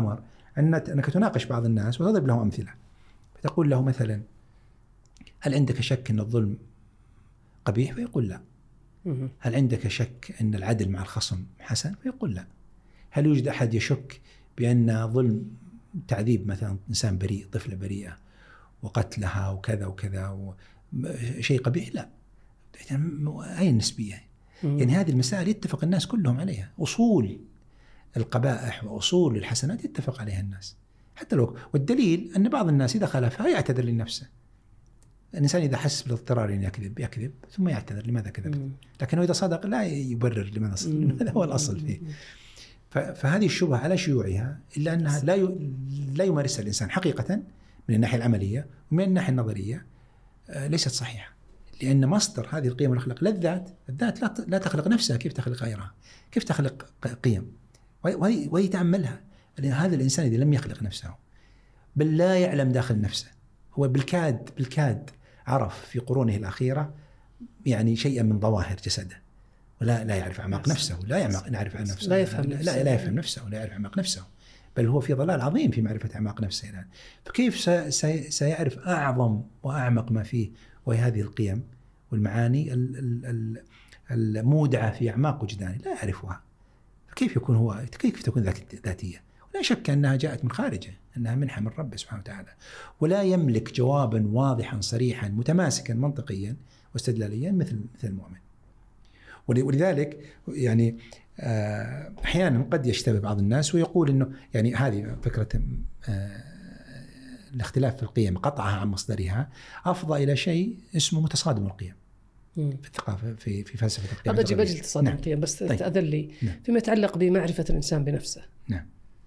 أنك تناقش بعض الناس وتضرب لهم أمثلة، فتقول له مثلا هل عندك شك أن الظلم قبيح؟ فيقول لا. هل عندك شك أن العدل مع الخصم حسن؟ فيقول لا. هل يوجد أحد يشك بأن ظلم تعذيب مثلا إنسان بريء، طفلة بريئة وقتلها وكذا وكذا شيء قبيح؟ لا. أي النسبية؟ يعني هذه المسائل يتفق الناس كلهم عليها، أصول القبائح وأصول الحسنات يتفق عليها الناس حتى لو، والدليل أن بعض الناس إذا خالفها يعتذر لنفسه. الإنسان إذا حس بالاضطرار أن يكذب يكذب ثم يعتذر لماذا كذبت، لكنه إذا صدق لا يبرر لماذا صدق. هذا هو الأصل فيه. فهذه الشبهة على شيوعها إلا أنها لا لا يمارسها الإنسان حقيقة من الناحية العملية، ومن الناحية النظرية ليست صحيحة، لأن مصدر هذه القيم والأخلاق للذات. الذات لا لا تخلق نفسها، كيف تخلق غيرها؟ كيف تخلق قيم وهي تعملها؟ لأن هذا الإنسان إذا لم يخلق نفسه بل لا يعلم داخل نفسه، هو بالكاد بالكاد عرف في قرونه الأخيرة يعني شيئا من ظواهر جسده، ولا لا يعرف أعماق نفسه، لا يعرف عن نفسه، لا يفهم نفسه، لا, لا يفهم نفسه ولا يعرف أعماق نفسه، بل هو في ضلال عظيم في معرفة أعماق نفسه الآن. فكيف سي سيعرف أعظم وأعمق ما فيه، وهي هذه القيم والمعاني المودعة في أعماق وجدانه لا يعرفها؟ فكيف يكون هو، كيف تكون ذاتية؟ ولا شك أنها جاءت من خارجه، أنها منحة من رب سبحانه وتعالى، ولا يملك جوابا واضحا صريحا متماسكا منطقيا واستدلاليا مثل مثل المؤمن. ولذلك يعني أحيانا قد يشتبه بعض الناس ويقول إنه يعني هذه فكرة الاختلاف في القيم قطعها عن مصدرها أفضى إلى شيء اسمه متصادم القيم في الثقافة، في في فلسفة القيم. أبى أجيب أجل تصادم نعم. القيم بس طيب. تأذن لي نعم. فيما يتعلق بمعرفة الإنسان بنفسه. نعم.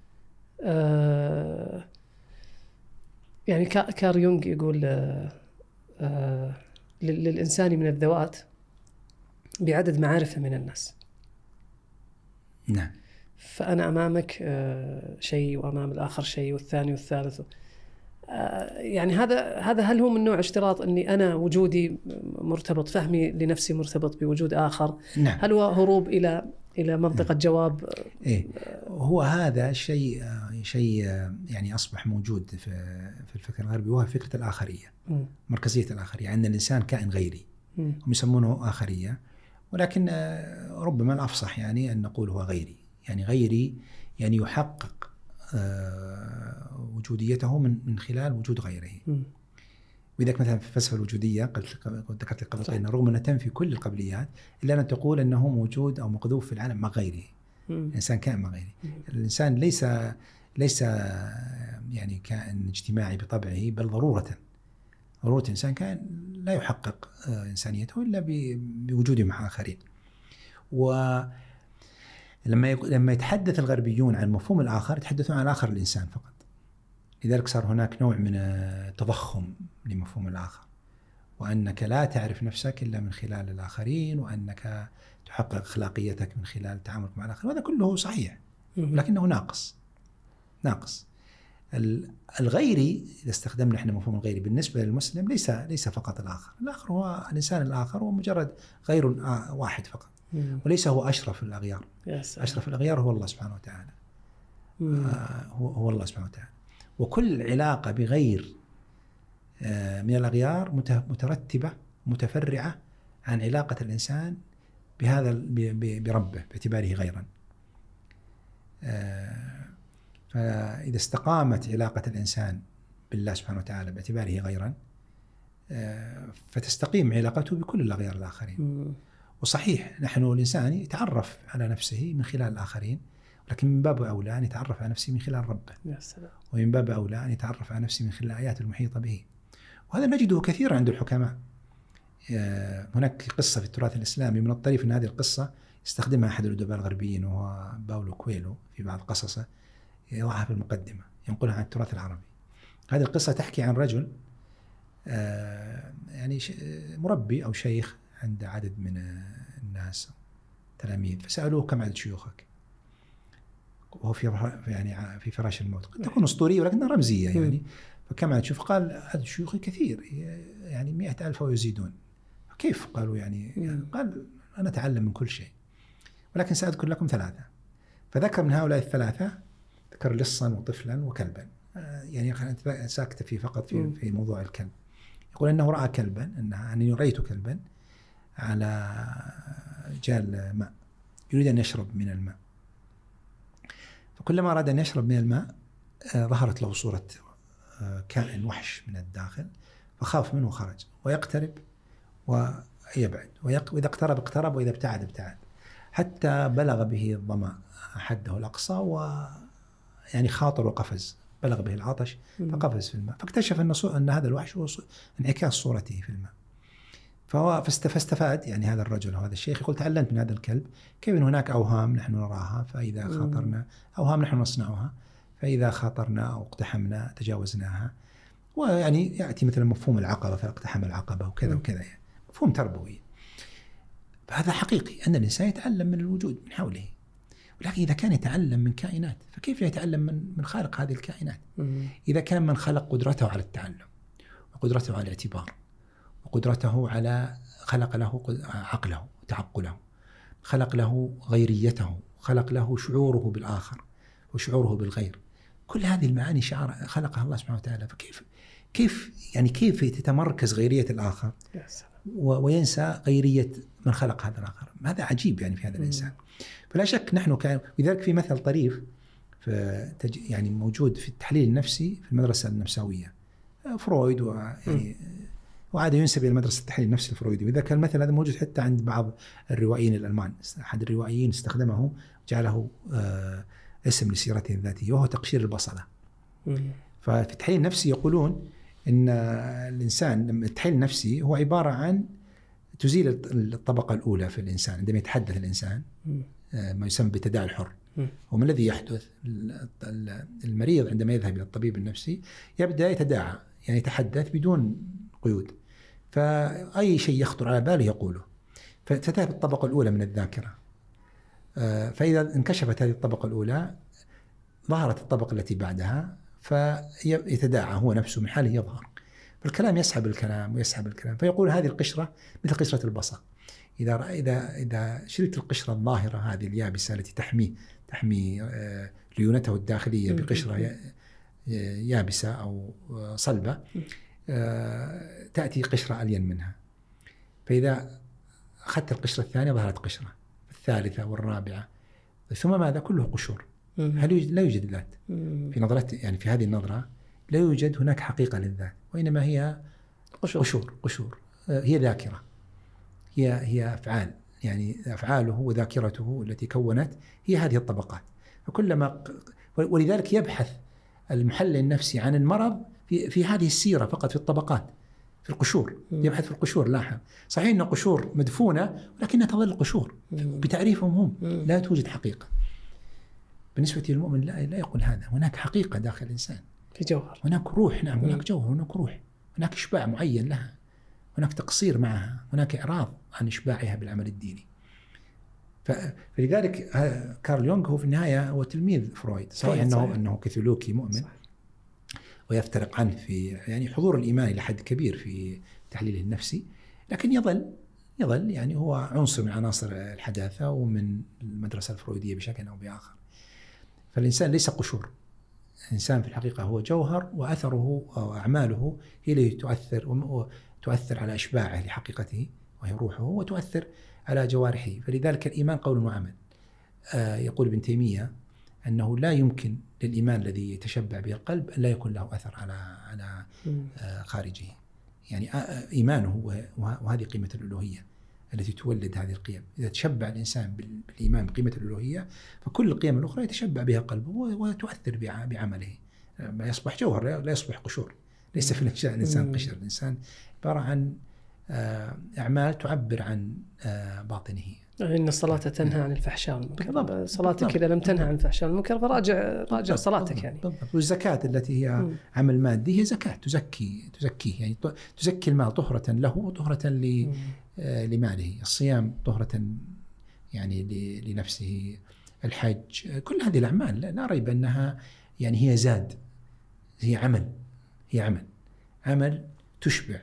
آه يعني كار يونغ يقول آه آه للإنسان من الذوات بعدد معارفه من الناس. نعم. فأنا أمامك آه شيء وأمام الآخر شيء والثاني والثالث. يعني هذا هذا هل هو من نوع اشتراط اني انا وجودي مرتبط، فهمي لنفسي مرتبط بوجود اخر؟ نعم. هل هو هروب الى الى منطقه نعم. جواب؟ إيه؟ هو هذا شيء شيء يعني اصبح موجود في في الفكر الغربي، وهو فكره الاخريه، م. مركزيه الاخريه، ان الانسان كائن غيري، م. هم يسمونه اخريه، ولكن ربما الافصح يعني ان نقول هو غيري، يعني غيري يعني يحقق وجوديته من من خلال وجود غيره. وإذا مثلا في الفلسفة الوجودية قد ذكرت لك قبل قليل رغم أنها تنفي كل القبليات إلا أن تقول أنه موجود أو مقذوف في العالم مع غيره. مم. الإنسان كائن مع غيره. مم. الإنسان ليس ليس يعني كائن اجتماعي بطبعه، بل ضرورة ضرورة الإنسان كائن لا يحقق إنسانيته إلا بوجوده مع آخرين. و لما لما يتحدث الغربيون عن مفهوم الآخر يتحدثون عن الآخر الإنسان فقط، لذلك صار هناك نوع من التضخم لمفهوم الآخر، وأنك لا تعرف نفسك إلا من خلال الآخرين، وأنك تحقق أخلاقيتك من خلال تعاملك مع الآخر، وهذا كله صحيح ولكنه ناقص ناقص. الغيري إذا استخدمنا احنا مفهوم الغيري بالنسبة للمسلم ليس ليس فقط الآخر، الآخر هو الإنسان الآخر هو مجرد غير واحد فقط، وليس هو أشرف الأغيار. أشرف الأغيار هو الله سبحانه وتعالى. آه هو هو الله سبحانه وتعالى، وكل علاقة بغير آه من الأغيار مترتبة متفرعة عن علاقة الإنسان بهذا بربه باعتباره غيرا. آه فإذا استقامت علاقة الإنسان بالله سبحانه وتعالى باعتباره غيرا آه فتستقيم علاقته بكل الأغيار الآخرين. وصحيح نحن الإنسان يتعرف على نفسه من خلال الآخرين، لكن من باب أولى أن يتعرف على نفسه من خلال ربه، ومن باب أولى أن يتعرف على نفسه من خلال الآيات المحيطة به. وهذا نجده كثيرا عند الحكماء. هناك قصة في التراث الإسلامي من الطريف أن هذه القصة يستخدمها أحد الأدباء الغربيين وهو باولو كويلو في بعض قصصه، يضعها في المقدمة ينقلها عن التراث العربي. هذه القصة تحكي عن رجل يعني مربي أو شيخ عند عدد من الناس تلاميذ، فسألوه كم عدد شيوخك؟ وهو في يعني في فراش الموت، قد تكون أسطورية ولكنها رمزية يعني. فكم عدد شيوخ؟ قال عدد شيوخي كثير يعني مئة ألف ويزيدون. كيف؟ قالوا يعني قال أنا أتعلم من كل شيء ولكن سأذكر لكم ثلاثة. فذكر من هؤلاء الثلاثة ذكر لصا وطفلا وكلبا، يعني خلينا ساكتة في فقط في في موضوع الكلب. يقول أنه رأى كلبا، أنه أني رأيت كلبا على جال ماء يريد أن يشرب من الماء، فكلما أراد أن يشرب من الماء ظهرت له صورة كائن وحش من الداخل، فخاف منه وخرج ويقترب ويبعد، وإذا اقترب اقترب وإذا ابتعد ابتعد، حتى بلغ به الظمأ حده الأقصى، ويعني خاطر وقفز، بلغ به العطش فقفز في الماء، فاكتشف أن, أن هذا الوحش هو انعكاس صورته في الماء. فهو فاستفاد يعني هذا الرجل وهذا الشيخ يقول تعلمت من هذا الكلب كيف أن هناك أوهام نحن نراها، فإذا خاطرنا أوهام نحن نصنعها، فإذا خاطرنا أو اقتحمنا تجاوزناها. ويعني يأتي مثلا مفهوم العقبة، فاقتحم العقبة وكذا وكذا، يعني مفهوم تربوي. فهذا حقيقي أن الإنسان يتعلم من الوجود من حوله، ولكن إذا كان يتعلم من كائنات فكيف يتعلم من من خالق هذه الكائنات؟ إذا كان من خلق قدرته على التعلم وقدرته على الاعتبار وقدرته على خلق له عقله وتعقله، خلق له غيريته، خلق له شعوره بالآخر وشعوره بالغير، كل هذه المعاني شعار خلقها الله سبحانه وتعالى. فكيف كيف يعني كيف تتمركز غيرية الآخر وينسى غيرية من خلق هذا الآخر؟ هذا عجيب يعني في هذا الإنسان. فلا شك نحن كان، لذلك في مثل طريف في يعني موجود في التحليل النفسي في المدرسة النفسوية، فرويد ويعني وعاد ينسب إلى مدرسة التحليل النفسي الفرويدي، وإذا كان المثل هذا موجود حتى عند بعض الروائيين الألمان. أحد الروائيين استخدمه جعله آه اسم لسيرته الذاتية، وهو تقشير البصلة. ففي التحليل النفسي يقولون إن الإنسان التحليل النفسي هو عبارة عن تزيل الطبقة الأولى في الإنسان عندما يتحدث الإنسان، ما يسمى بالتداعي الحر. وما الذي يحدث؟ المريض عندما يذهب إلى الطبيب النفسي يبدأ يتداعى، يعني يتحدث بدون قيود، فأي شيء يخطر على باله يقوله، فتذهب الطبقة الأولى من الذاكرة. فإذا انكشفت هذه الطبقة الأولى ظهرت الطبقة التي بعدها، فيتداعى هو نفسه من حاله يظهر، فالكلام يسحب الكلام ويسحب الكلام. فيقول هذه القشرة مثل قشرة البصل، إذا إذا إذا شلت القشرة الظاهرة هذه اليابسة التي تحمي تحمي ليونته الداخلية بقشرة يابسة أو صلبة، تأتي قشرة ألين منها. فإذا أخذت القشرة الثانية ظهرت قشرة الثالثة والرابعة، ثم ماذا؟ كله قشور. هل يوجد؟ لا يوجد ذات في نظرة، يعني في هذه النظرة لا يوجد هناك حقيقة للذات، وإنما هي قشور قشور, قشور. هي ذاكرة، هي هي أفعال، يعني أفعاله وذاكرته التي كونت هي هذه الطبقات. فكلما ولذلك يبحث المحلل النفسي عن المرض في في هذه السيرة فقط، في الطبقات، في القشور. يبحث في القشور. لاحظ صحيح أن قشور مدفونة ولكنها تظل قشور بتعريفهم هم، لا توجد حقيقة. بالنسبة للمؤمن لا لا يقول هذا، هناك حقيقة داخل الإنسان، في جوهر، هناك روح. نعم، هناك جوهر، هناك روح، هناك إشباع معين لها، هناك تقصير معها، هناك إعراض عن إشباعها بالعمل الديني. فلذلك كارل يونغ هو في النهاية هو تلميذ فرويد، صحيح أنه صحيح. أنه كاثوليكي مؤمن، صحيح. ويفترق عنه في يعني حضور الإيمان إلى حد كبير في تحليله النفسي، لكن يظل يظل يعني هو عنصر من عناصر الحداثة ومن المدرسة الفرويدية بشكل أو بآخر. فالإنسان ليس قشور، الإنسان في الحقيقة هو جوهر، وأثره وأعماله هي التي تؤثر وتؤثر على إشباعه لحقيقته وهي روحه، وتؤثر على جوارحه. فلذلك الإيمان قول وعمل. آه يقول ابن تيمية أنه لا يمكن للإيمان الذي يتشبع به القلب أن لا يكون له أثر على على آه خارجه. يعني آه إيمانه، وهذه قيمة الألوهية التي تولد هذه القيم. إذا تشبع الإنسان بالإيمان بقيمة الألوهية، فكل القيم الأخرى يتشبع بها قلبه وتؤثر بعمله، ما يصبح جوهر لا يصبح قشور. ليس في الإنسان قشر، الإنسان عبارة عن أعمال تعبر عن باطنه. إن الصلاة تنهى عن الفحشاء والمنكر، صلاتك إذا لم تنهى عن الفحشاء والمنكر فراجع راجع صلاتك يعني. بالضبط. والزكاة التي هي م. عمل مادي هي زكاة تزكي تزكيه، يعني تزكي المال طهرة له وطهرة لماله. الصيام طهرة يعني لنفسه. الحج، كل هذه الأعمال لا ريب أنها يعني هي زاد، هي عمل هي عمل عمل تشبع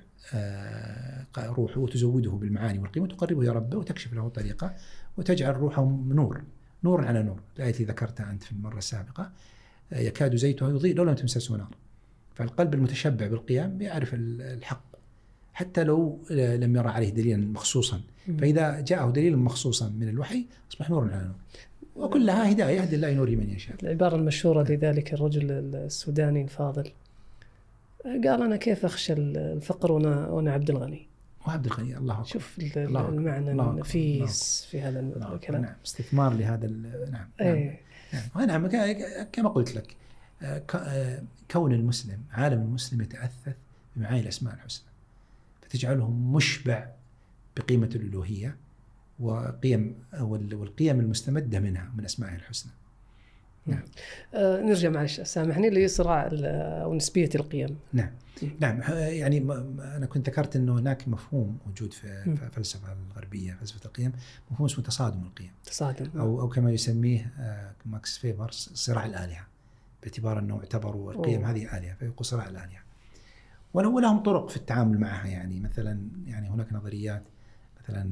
روحه وتزوده بالمعاني والقيمة، وتقربه يا ربه وتكشف له طريقة وتجعل روحه نور نور على نور. الآية التي ذكرتها أنت في المرة السابقة يكاد زيتها يضيء لو لم تمسسه نار. فالقلب المتشبع بالقيام يعرف الحق حتى لو لم يرى عليه دليلا مخصوصا، فإذا جاءه دليل مخصوصا من الوحي أصبح نور على نور، وكلها هداية يهدي الله نور من يشاء. العبارة المشهورة لذلك الرجل السوداني الفاضل قال أنا كيف أخشى الفقر وأنا, وأنا عبد الغني. وعبد الغني الله أكبر. شوف الله المعنى الله النفيس في هذا الكلام. نعم استثمار لهذا. نعم أي. نعم. نعم كما قلت لك كون المسلم عالم المسلم يتأثث بمعاني الأسماء الحسنى فتجعله مشبع بقيمة الألوهية وقيم والقيم المستمدة منها من أسمائه الحسنى. نعم. آه نرجع معلش سامحني لصراع أو نسبية القيم. نعم نعم يعني أنا كنت ذكرت إنه هناك مفهوم موجود في الفلسفة الغربية فلسفة القيم، مفهوم اسمه تصادم القيم. تصادم. أو أو كما يسميه ماكس فيبر صراع الآلهة، باعتبار أنه اعتبروا القيم أوه. هذه آلهة فيقول صراع الآلهة. ولو لهم طرق في التعامل معها، يعني مثلا يعني هناك نظريات مثلا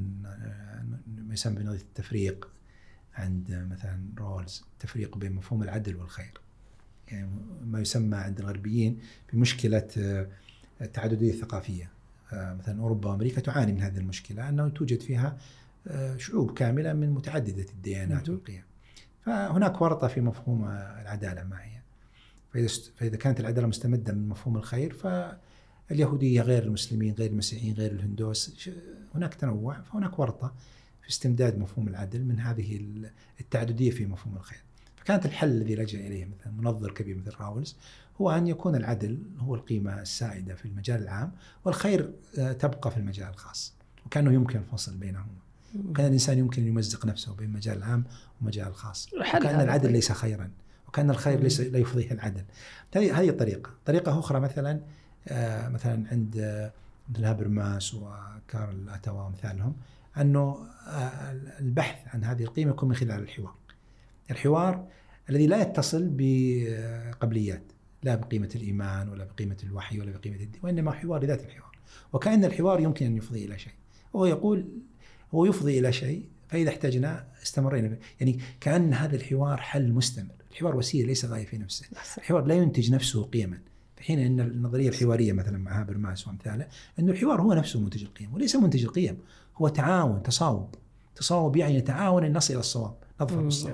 ما يسمى بنظرية التفريق عند مثلا رولز، تفريق بين مفهوم العدل والخير، يعني ما يسمى عند الغربيين بمشكلة التعددية الثقافية. مثلا أوروبا وأمريكا تعاني من هذه المشكلة، أنه توجد فيها شعوب كاملة من متعددة الديانات والقيم، فهناك ورطة في مفهوم العدالة ما هي. فإذا كانت العدالة مستمدة من مفهوم الخير، فاليهودية غير المسلمين غير المسيحيين غير الهندوس، هناك تنوع، فهناك ورطة في استمداد مفهوم العدل من هذه التعددية في مفهوم الخير. فكانت الحل الذي لجأ إليه مثلا منظر كبير مثل راولز هو أن يكون العدل هو القيمة السائدة في المجال العام، والخير تبقى في المجال الخاص، وكأنه يمكن الفصل بينهما، وكان الإنسان يمكن أن يمزق نفسه بين المجال العام ومجال الخاص، وكأن العدل ليس خيرا، وكأن الخير ليس لا يفضيه العدل. هذه هذه طريقة. طريقة أخرى مثلا آه مثلا عند مثل هابرماس وكارل أتوا ومثالهم، أنه آه البحث عن هذه القيمة يكون من خلال الحوار. الحوار الذي لا يتصل بقبليات، لا بقيمة الإيمان ولا بقيمة الوحي ولا بقيمة الدين، وإنما حوار لذات الحوار، وكأن الحوار يمكن أن يفضي إلى شيء. وهو يقول هو يفضي إلى شيء، فإذا احتاجنا استمرينا، يعني كأن هذا الحوار حل مستمر. الحوار وسيلة ليس غاية في نفسه. الحوار لا ينتج نفسه قيما، في حين أن النظرية الحوارية مثلا مع هابرماس وأمثاله أن الحوار هو نفسه منتج القيم، وليس منتج القيم، هو تعاون، تصاوب. تصاوب يعني تعاون أن نصل إلى الصواب، نظفر بالصواب.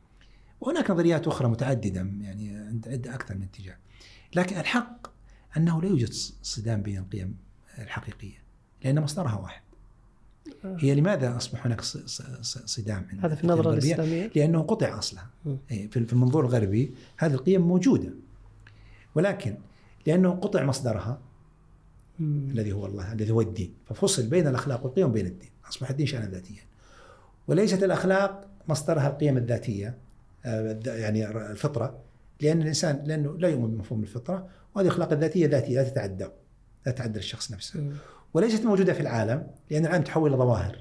وهناك نظريات أخرى متعددة، يعني عند أكثر من اتجاه. لكن الحق أنه لا يوجد صدام بين القيم الحقيقية، لأن مصدرها واحد. هي لماذا أصبح هناك صدام؟ هذا في النظرة الإسلامية، لأنه قطع أصلها. في المنظور الغربي هذه القيم موجودة، ولكن لأنه قطع مصدرها الذي هو الله، الذي هو الدين، ففصل بين الأخلاق والقيم وبين الدين، أصبح الدين شأنا ذاتيا، وليست الأخلاق مصدرها القيم الذاتية، يعني الفطرة، لأن الإنسان لأنه لا يؤمن بمفهوم الفطرة، وهذه الأخلاق الذاتية ذاتية لا تتعدى لا تتعدى الشخص نفسه، وليست موجودة في العالم، لأن العالم تحول إلى ظواهر.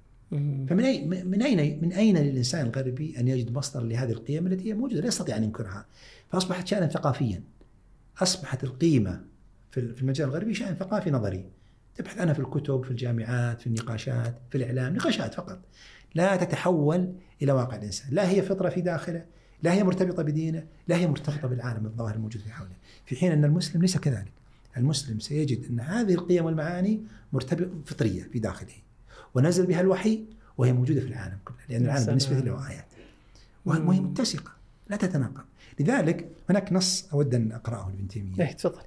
فمن أين من أين من أين للإنسان الغربي أن يجد مصدر لهذه القيم التي هي موجودة لا يستطيع أن ينكرها؟ فأصبحت شأنا ثقافيا، أصبحت القيمة في المجال الغربي شأن ثقافي نظري، تبحث عنها في الكتب، في الجامعات، في النقاشات، في الإعلام، نقاشات فقط، لا تتحول إلى واقع الإنسان، لا هي فطرة في داخله، لا هي مرتبطة بدينه، لا هي مرتبطة بالعالم الظاهر الموجود في حوله. في حين أن المسلم ليس كذلك. المسلم سيجد أن هذه القيم والمعاني مرتبطة فطرية في داخله، ونزل بها الوحي، وهي موجودة في العالم كله، لأن العالم بالنسبة له آيات، وهي متسقة لا تتناقض. لذلك هناك نص أود أن أقرأه لابن تيمية. تفضل.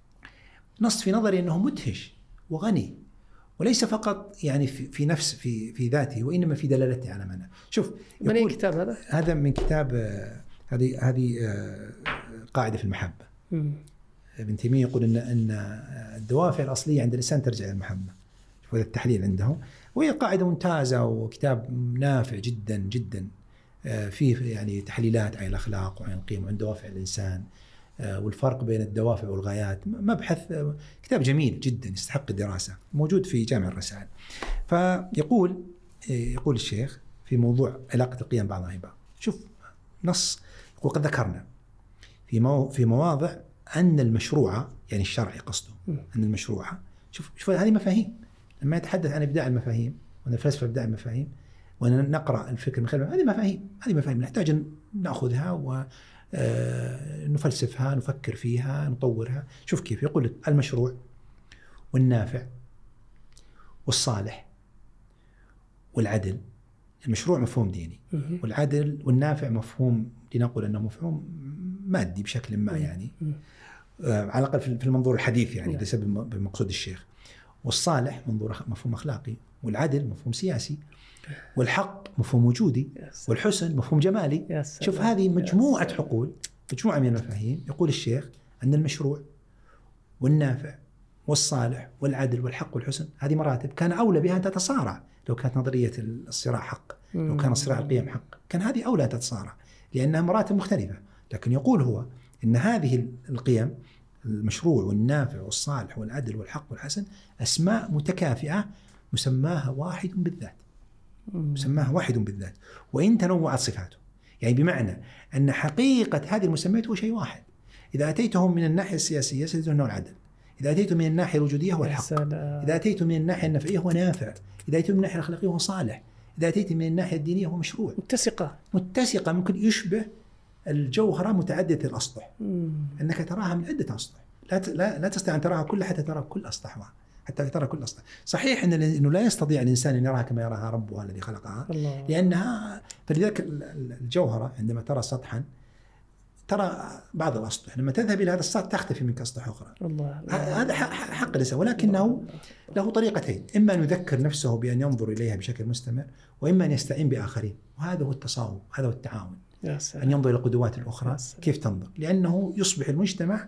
نص في نظري أنه مدهش وغني، وليس فقط يعني في, في نفس في في ذاته، وإنما في دلالته على معنى. شوف من أي كتاب هذا؟ هذا من كتاب هذه هذه قاعدة في المحبة. م. ابن تيمية يقول أن أن الدوافع الأصلية عند الإنسان ترجع إلى المحبة. شوف هذا التحليل عنده، وهي قاعدة ممتازة وكتاب نافع جدا جدا، فيه يعني تحليلات عن الأخلاق وعن القيم وعن دوافع الإنسان والفرق بين الدوافع والغايات. مبحث كتاب جميل جدا يستحق الدراسة، موجود في جامع الرسائل. فيقول يقول الشيخ في موضوع علاقة القيم بعضها ببعض، شوف نص يقول قد ذكرنا في مو في مواضع أن المشروع، يعني الشرعي قصده، أن المشروع، شوف شوف هذه مفاهيم. لما يتحدث عن إبداع المفاهيم وأن الفلسفة إبداع المفاهيم، وأن نقرأ الفكر من خلال هذه مفاهيم، هذه مفاهيم نحتاج أن نأخذها آه نفلسفها، نفكر فيها، نطورها. شوف كيف يقول لك المشروع والنافع والصالح والعدل. المشروع مفهوم ديني، والعدل والنافع مفهوم لنقول أنه مفهوم مادي بشكل ما، يعني آه على الأقل في المنظور الحديث، يعني ليس بمقصود الشيخ. والصالح منظور مفهوم أخلاقي، والعدل مفهوم سياسي، والحق مفهوم وجودي، والحسن مفهوم جمالي. شوف هذه مجموعة حقول، مجموعة من المفاهيم. يقول الشيخ أن المشروع والنافع والصالح والعدل والحق والحسن هذه مراتب كان أولى بها أن تتصارع. لو كانت نظرية الصراع حق، لو كان الصراع القيم حق، كان هذه أولى أن تتصارع لأنها مراتب مختلفة. لكن يقول هو أن هذه القيم، المشروع والنافع والصالح والعدل والحق والحسن، أسماء متكافئة مسماها واحد بالذات، مسماها واحد بالذات وإن تنوعت صفاته. يعني بمعنى أن حقيقة هذه المسميات هو شيء واحد. إذا أتيتهم من الناحية السياسية سيجدون أنه العدل، إذا أتيتم من الناحية الوجودية هو الحق، إذا أتيتم من الناحية النفعية هو نافع، إذا أتيتم من الناحية الأخلاقية هو صالح، إذا أتيتم من الناحية الدينية هو مشروع. متسقة متسقة ممكن يشبه الجوهرة متعددة الأسطح، أنك تراها من عدة أسطح، لا لا لا تستطيع أن تراها كلها حتى ترى كل أسطحها، حتى ترى كل أسطح. صحيح إنه لا يستطيع الإنسان أن يراها كما يراها ربها الذي خلقها الله. لأنها فلذلك الجوهرة عندما ترى سطحا ترى بعض الأسطح، لما تذهب إلى هذا السطح تختفي منك أسطح أخرى. الله. هذا حق الإنسان، ولكنه الله. له طريقتين: إما أن يذكر نفسه بأن ينظر إليها بشكل مستمر، وإما أن يستعين بآخرين، وهذا هو التصاوب، هذا هو التعاون. أن ينظر إلى القدوات الأخرى كيف تنظر، لأنه يصبح المجتمع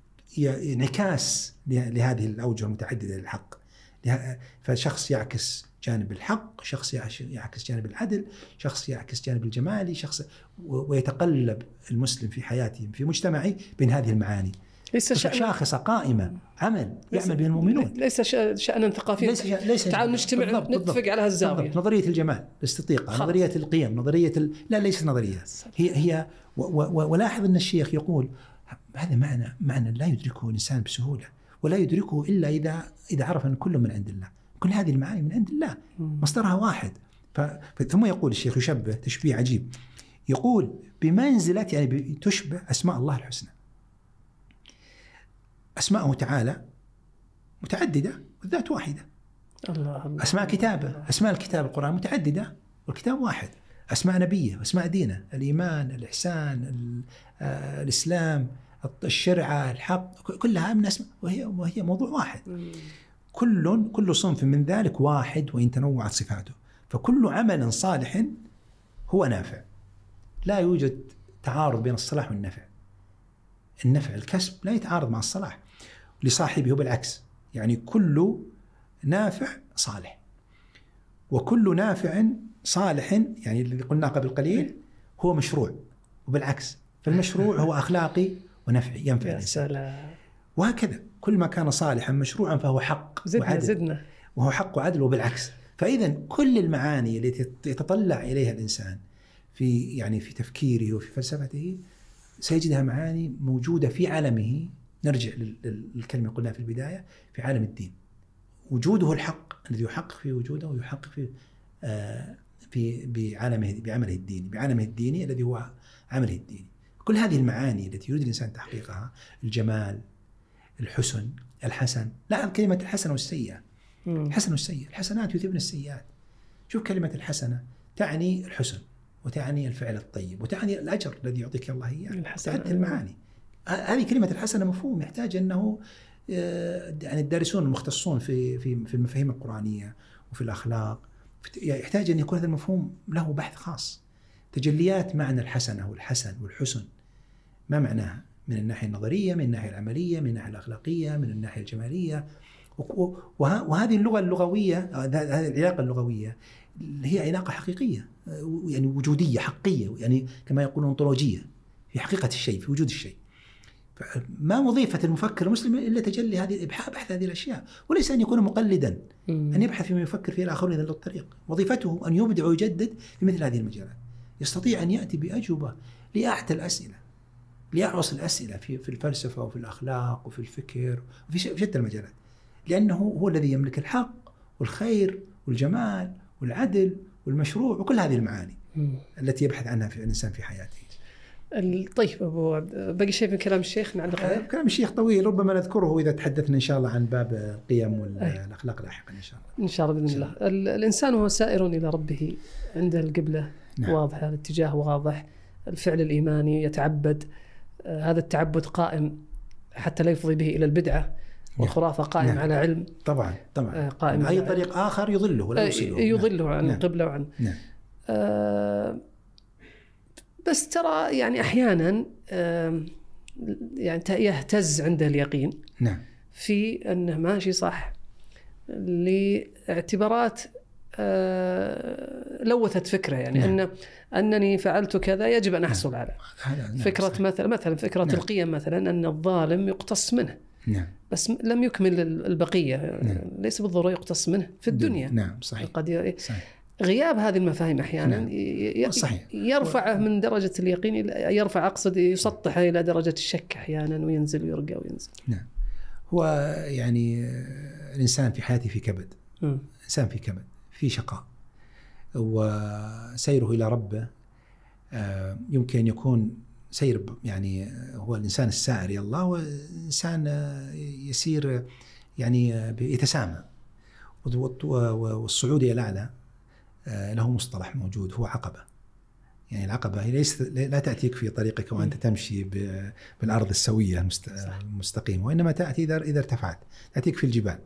انعكاس لهذه الأوجه المتعددة للحق. فشخص يعكس جانب الحق، شخص يعكس جانب العدل، شخص يعكس جانب الجمالي، شخص ويتقلب المسلم في حياته في مجتمعه بين هذه المعاني. ليس شاخصة قائمة عمل يعمل بها المؤمنون، ليس شأنا ثقافيا. ليس ليس تعالوا نجتمع نتفق على هالزاوية. نظرية الجمال، الاستطيقة، نظرية القيم، نظرية ال... لا ليس نظرية هي هي و... و... ولاحظ أن الشيخ يقول هذا معنى معنى لا يدركه الإنسان بسهولة، ولا يدركه إلا إذا إذا عرف أن كل من عند الله، كل هذه المعاني من عند الله، مصدرها واحد. ف... ثم يقول الشيخ يشبه تشبيه عجيب، يقول بمنزلة يعني تشبه أسماء الله الحسنى. أسماءه تعالى متعددة والذات واحدة. الله الله. أسماء كتابه، أسماء الكتاب القرآن متعددة والكتاب واحد. أسماء نبيه وأسماء دينه، الإيمان، الإحسان، الإسلام، الشرعة، الحق، كلها من أسماء، وهي وهي موضوع واحد. كل كل صنف من ذلك واحد وإن تنوعت صفاته. فكل عمل صالح هو نافع، لا يوجد تعارض بين الصلاح والنفع. النفع الكسب لا يتعارض مع الصلاح لصاحبه، بالعكس، يعني كل نافع صالح، وكل نافع صالح يعني الذي قلنا قبل قليل هو مشروع، وبالعكس فالمشروع هو أخلاقي ونفعي ينفع الإنسان. وهكذا كل ما كان صالحا مشروعا فهو حق زدنا وعدل، زدنا وهو حق وعدل وبالعكس. فإذا كل المعاني التي يتطلع إليها الإنسان في يعني في تفكيره وفي فلسفته سيجدها معاني موجودة في عالمه. نرجع للكلمة قلنا في البداية، في عالم الدين وجوده الحق الذي يحقق في وجوده ويحقق في آه في بعالمه بعمله الديني بعالمه الديني الذي هو عمله الديني. كل هذه المعاني التي يريد الإنسان تحقيقها، الجمال، الحسن، الحسن. لاحظ كلمة الحسنة والسيئة. الحسنة والسيئة، الحسنات يذهبن السيئات. شوف كلمة الحسنة تعني الحسن، وتعني الفعل الطيب، وتعني الأجر الذي يعطيك الله إياه. تعد المعاني. هذه كلمة الحسنة مفهوم يحتاج أنه يعني الدارسون المختصون في في في المفاهيم القرآنية وفي الأخلاق يحتاج أن يكون هذا المفهوم له بحث خاص. تجليات معنى الحسنة والحسن والحسن، ما معناها من الناحية النظرية، من الناحية العملية، من الناحية الأخلاقية، من الناحية الجمالية. وهذه اللغة اللغوية، هذه العلاقة اللغوية هي علاقة حقيقية، يعني وجودية حقية، يعني كما يقولون أنطولوجية في حقيقة الشيء، في وجود الشيء. ما وظيفة المفكر المسلم إلا تجلي هذه بحث هذه الأشياء، وليس أن يكون مقلدا، أن يبحث فيما يفكر فيه الآخرون إذا له الطريق. وظيفته أن يبدع ويجدد في مثل هذه المجالات، يستطيع أن يأتي بأجوبة لأعتى الأسئلة، لأعوص الأسئلة في في الفلسفة وفي الأخلاق وفي الفكر وفي شتى المجالات، لأنه هو الذي يملك الحق والخير والجمال والعدل والمشروع وكل هذه المعاني التي يبحث عنها في الإنسان في حياته. طيب أبو عبد، باقي شيء من كلام الشيخ نعلق عليه؟ كلام الشيخ طويل، ربما نذكره إذا تحدثنا إن شاء الله عن باب القيم والأخلاق لاحقا إن شاء الله. إن شاء الله بإذن الله. الإنسان هو سائر إلى ربه، عنده القبلة نعم. واضحة، الاتجاه واضح، الفعل الإيماني يتعبد، آه هذا التعبد قائم حتى لا يفضي به إلى البدعة والخرافة، قائم نعم. على علم طبعا طبعا آه قائم أي طريق آخر يضله ولا يوصله، يضله نعم. عن القبلة وعن نعم. آه بس ترى يعني أحيانا آه يعني يهتز عنده اليقين نعم. في أنه ماشي صح لاعتبارات آه لوثت فكرة، يعني نعم. أن أنني فعلت كذا يجب أن أحصل نعم. على نعم. فكرة صحيح. مثلا مثلا فكرة نعم. القيم مثلا أن الظالم يقتص منه نعم. بس لم يكمل البقية نعم. ليس بالضرورة يقتص منه في الدنيا نعم صحيح. قد صحيح. غياب هذه المفاهيم أحيانا نعم. يرفعه من درجة اليقين، يرفع أقصد يسطحه إلى درجة الشك أحيانا، وينزل ويرقى وينزل. نعم. هو يعني الإنسان في حياته في كبد، م. إنسان في كبد، في شقاء، وسيره إلى ربه يمكن أن يكون سير يعني هو الإنسان السائر إلى الله، وإنسان يسير يعني يتسامى، والصعود إلى الأعلى له مصطلح موجود هو عقبة. يعني العقبة هي ليس لا تأتيك في طريقك وأنت تمشي بالأرض السوية المستقيمة، وإنما تأتي إذا إذا ارتفعت، تأتيك في الجبال.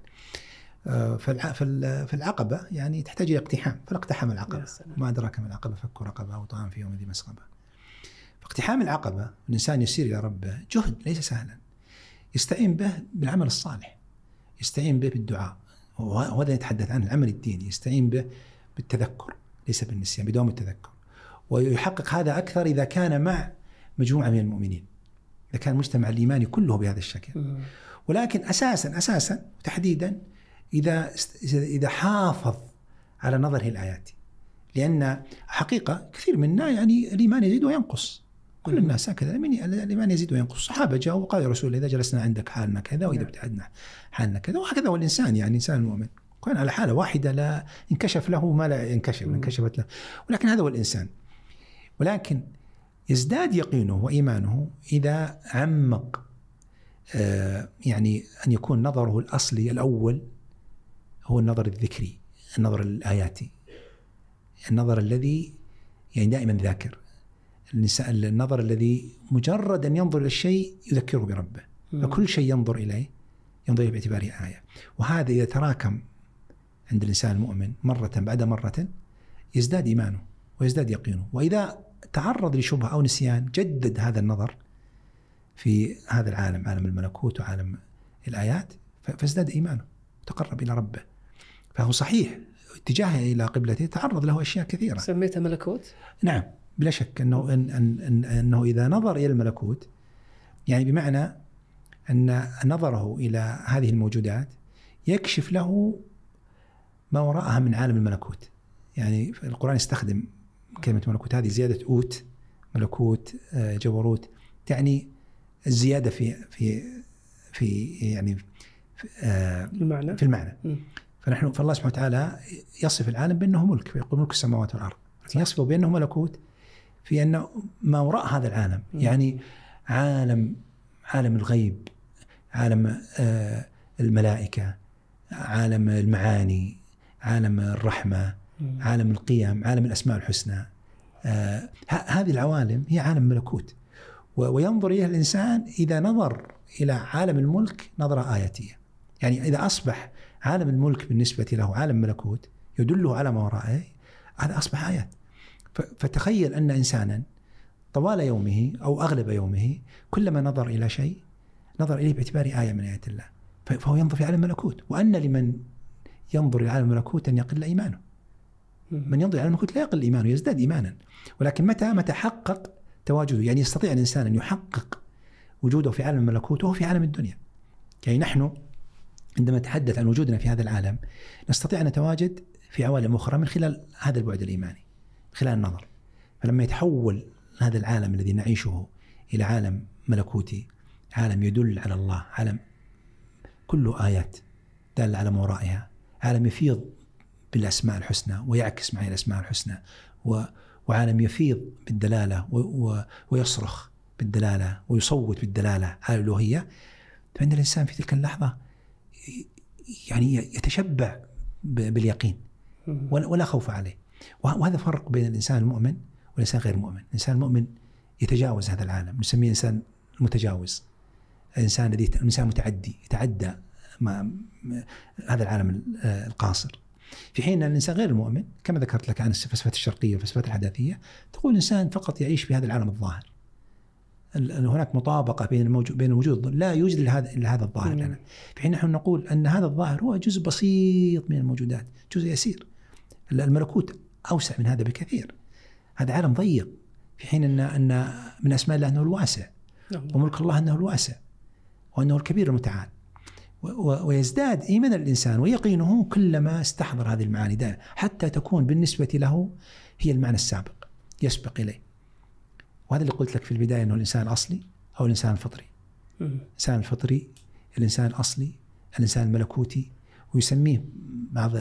فالعقبة يعني تحتاج إلى اقتحام، فاقتحم العقبة. ما أدراك ما العقبة، فك رقبة أو طعام في يوم ذي مسغبة. فاقتحام العقبة الإنسان يسير إلى ربه جهد ليس سهلا، يستعين به بالعمل الصالح، يستعين به بالدعاء، وهذا يتحدث عنه العمل الديني، يستعين به بالتذكر ليس بالنسيان، بدوام التذكر. ويحقق هذا أكثر إذا كان مع مجموعة من المؤمنين، إذا كان المجتمع الإيماني كله بهذا الشكل. ولكن أساسا أساسا تحديدا إذا إذا حافظ على نظره الآيات، لأن حقيقة كثير منا يعني الإيمان يزيد وينقص، كل الناس هكذا، الإيمان يزيد وينقص. الصحابة جاءوا وقال يا رسول الله إذا جلسنا عندك حالنا كذا، وإذا ابتعدنا حالنا كذا، وهكذا. والإنسان يعني إنسان المؤمن كان على حالة واحدة لا انكشف له ما لا ينكشف، انكشفت له، ولكن هذا هو الإنسان. ولكن يزداد يقينه وإيمانه إذا عمق آه يعني أن يكون نظره الأصلي الأول هو النظر الذكري، النظر الآياتي، النظر الذي يعني دائما ذاكر، النظر الذي مجرد أن ينظر للشيء يذكره بربه، فكل شيء ينظر إليه ينظر إليه باعتباره آية. وهذا إذا تراكم عند الإنسان المؤمن مرة بعد مرة يزداد إيمانه ويزداد يقينه. وإذا تعرض لشبهة أو نسيان جدد هذا النظر في هذا العالم، عالم الملكوت وعالم الآيات، فازداد إيمانه وتقرب إلى ربه. فهو صحيح اتجاهه إلى قبلته تعرض له أشياء كثيرة. سميتها ملكوت؟ نعم بلا شك أنه, إن أن أن أنه إذا نظر إلى الملكوت يعني بمعنى أن نظره إلى هذه الموجودات يكشف له ما وراءها من عالم الملكوت. يعني القرآن يستخدم كلمة ملكوت هذه زيادة أوت، ملكوت جبروت، يعني الزيادة في في في يعني في المعنى في المعنى. م. فنحن فالله سبحانه وتعالى يصف العالم بأنه ملك، فيقول ملك السماوات والأرض، يصفه بأنه ملكوت في أنه ما وراء هذا العالم. م. يعني عالم عالم الغيب، عالم الملائكة، عالم المعاني، عالم الرحمة، م. عالم القيم، عالم الأسماء الحسنى. آه هذه العوالم هي عالم ملكوت، وينظر إليها الإنسان إذا نظر إلى عالم الملك نظرة آياتية. يعني إذا أصبح عالم الملك بالنسبة له عالم ملكوت يدله على ما وراءه، هذا أصبح آيات. فتخيل أن إنسانا طوال يومه أو أغلب يومه كلما نظر إلى شيء نظر إليه باعتبار آية من آيات الله، فهو ينظر في عالم الملكوت. وأن لمن ينظر إلى عالم الملكوت أن يقل إيمانه. من ينظر إلى عالم الملكوت لا يقل إيمانه، يزداد إيمانا. ولكن متى متى حقق تواجده، يعني يستطيع الإنسان أن يحقق وجوده في عالم الملكوت وهو في عالم الدنيا. يعني نحن عندما نتحدث عن وجودنا في هذا العالم نستطيع أن نتواجد في عوالم أخرى من خلال هذا البعد الإيماني، من خلال النظر. فلما يتحول هذا العالم الذي نعيشه إلى عالم ملكوتي، عالم يدل على الله، عالم كله آيات دالة على ما ورائها، عالم يفيض بالأسماء الحسنى ويعكس معي الأسماء الحسنى، وعالم يفيض بالدلالة ويصرخ بالدلالة ويصوت بالدلالة على الألوهية، فإن الإنسان في تلك اللحظة يعني يتشبع باليقين ولا خوف عليه. وهذا فرق بين الإنسان المؤمن والإنسان غير المؤمن. الإنسان المؤمن يتجاوز هذا العالم، نسميه إنسان متجاوز، الإنسان الذي إنسان متعدي يتعدى ما هذا العالم القاصر. في حين أن الإنسان غير المؤمن كما ذكرت لك عن الفلسفة الشرقية والفلسفة الحداثية تقول الإنسان فقط يعيش في هذا العالم الظاهر، هناك مطابقة بين الموجود بين الوجود، لا يوجد لهذا إلا هذا الظاهر لنا. في حين نحن نقول أن هذا الظاهر هو جزء بسيط من الموجودات، جزء يسير. الملكوت أوسع من هذا بكثير، هذا عالم ضيق. في حين أن أن من أسماء الله أنه الواسع، وملك الله أنه الواسع وأنه الكبير المتعال. ويزداد إيمان الإنسان ويقينه كلما استحضر هذه المعاني دائما، حتى تكون بالنسبة له هي المعنى السابق يسبق إليه. وهذا اللي قلت لك في البداية أنه الإنسان الأصلي أو الإنسان الفطري. الإنسان الفطري، الإنسان الأصلي، الإنسان الملكوتي، ويسميه بعض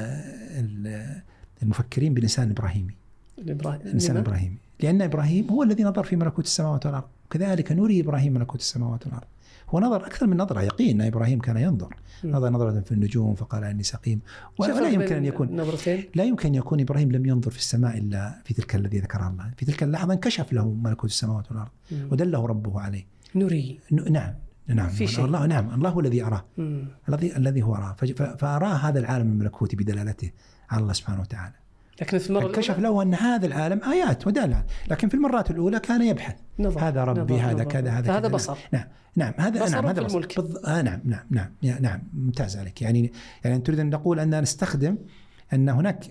المفكرين بالإنسان الإبراهيمي. الإنسان الإبراهيمي لأن إبراهيم هو الذي نظر في ملكوت السماوات والأرض، كذلك نري إبراهيم ملكوت السماوات والأرض. هو نظر أكثر من نظرة، يقين أن إبراهيم كان ينظر، نظر نظرة في النجوم فقال إني سقيم. ولا يمكن أن يكون نظرتين. لا يمكن أن يكون إبراهيم لم ينظر في السماء إلا في تلك الذي ذكرها الله. في تلك اللحظة انكشف له ملكوت السماوات والأرض ودله ربه عليه. نري نعم نعم الله نعم الله هو الذي أراه، الذي الذي هو أراه، فأراه هذا العالم الملكوتي بدلالته على الله سبحانه وتعالى. لكن في المرة كشف له أن هذا العالم آيات ودلالات، لكن في المرات الأولى كان يبحث نظر. هذا ربي نظر. هذا نظر. كذا هذا هذا كذا. بصر. نعم نعم هذا بصر نعم هذا بصر. بصر. آه نعم نعم نعم نعم ممتاز عليك. يعني يعني تريد أن نقول أن نستخدم أن هناك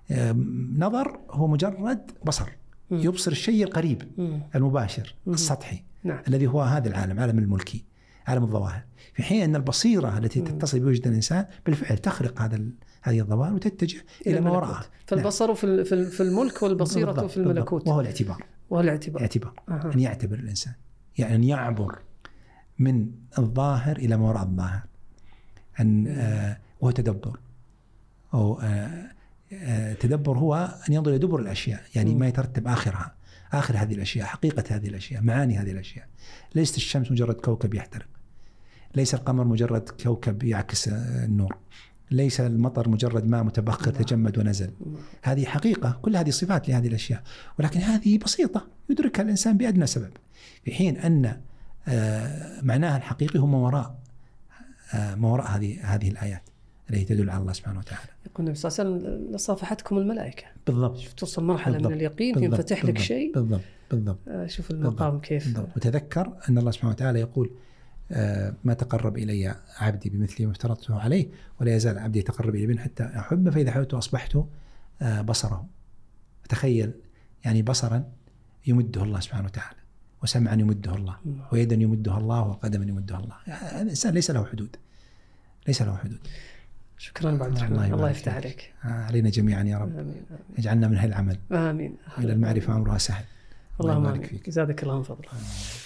نظر هو مجرد بصر م. يبصر الشيء القريب م. المباشر م. السطحي نعم. الذي هو هذا العالم، عالم الملكي، عالم الظواهر. في حين أن البصيرة التي م. تتصل بوجود الإنسان بالفعل تخرق هذا هذه الظواهر وتتجه إلى ما وراءها. فالبصر نعم. في في الملك والبصيرة بالضبط. في الملكوت بالضبط. وهو الاعتبار. وهو الاعتبار اعتبار أه. أن يعتبر الإنسان، يعني أن يعبر من الظاهر إلى ما وراء الظاهر، أن آه وهو تدبر أو آه آه تدبر هو أن ينظر إلى دبر الأشياء، يعني م. ما يترتب آخرها، آخر هذه الأشياء، حقيقة هذه الأشياء، معاني هذه الأشياء. ليست الشمس مجرد كوكب يحترق، ليس القمر مجرد كوكب يعكس النور، ليس المطر مجرد ماء متبخر تجمد ونزل. هذه حقيقة، كل هذه صفات لهذه الأشياء، ولكن هذه بسيطة يدركها الإنسان بأدنى سبب. في حين أن معناها الحقيقي هو ما وراء ما وراء هذه هذه الآيات التي تدل على الله سبحانه وتعالى. يقول النبي صلى الله عليه وسلم لصافحتكم الملائكة. بالضبط. توصل مرحلة بالضبط. من اليقين ينفتح لك شيء. بالضبط بالضبط. شوف المقام بالضبط. كيف. بالضبط. وتذكر أن الله سبحانه وتعالى يقول ما تقرب إلي عبدي بمثل ما افترضته عليه ولا يزال عبدي يتقرب إلي حتى أحب، فإذا حببت أصبحت بصره. تخيل يعني بصرا يمده الله سبحانه وتعالى، وسمعا يمده الله، ويدا يمدها الله، وقدما يمدها الله. يعني الإنسان ليس له حدود، ليس له حدود. شكرا أبو عبد الرحمن، الله يفتح عليك. علينا جميعا يا رب. آمين. اجعلنا من هالعمل. آمين. إلى المعرفة أمرها سهل. اللهم آمين. جزاك الله من فضله.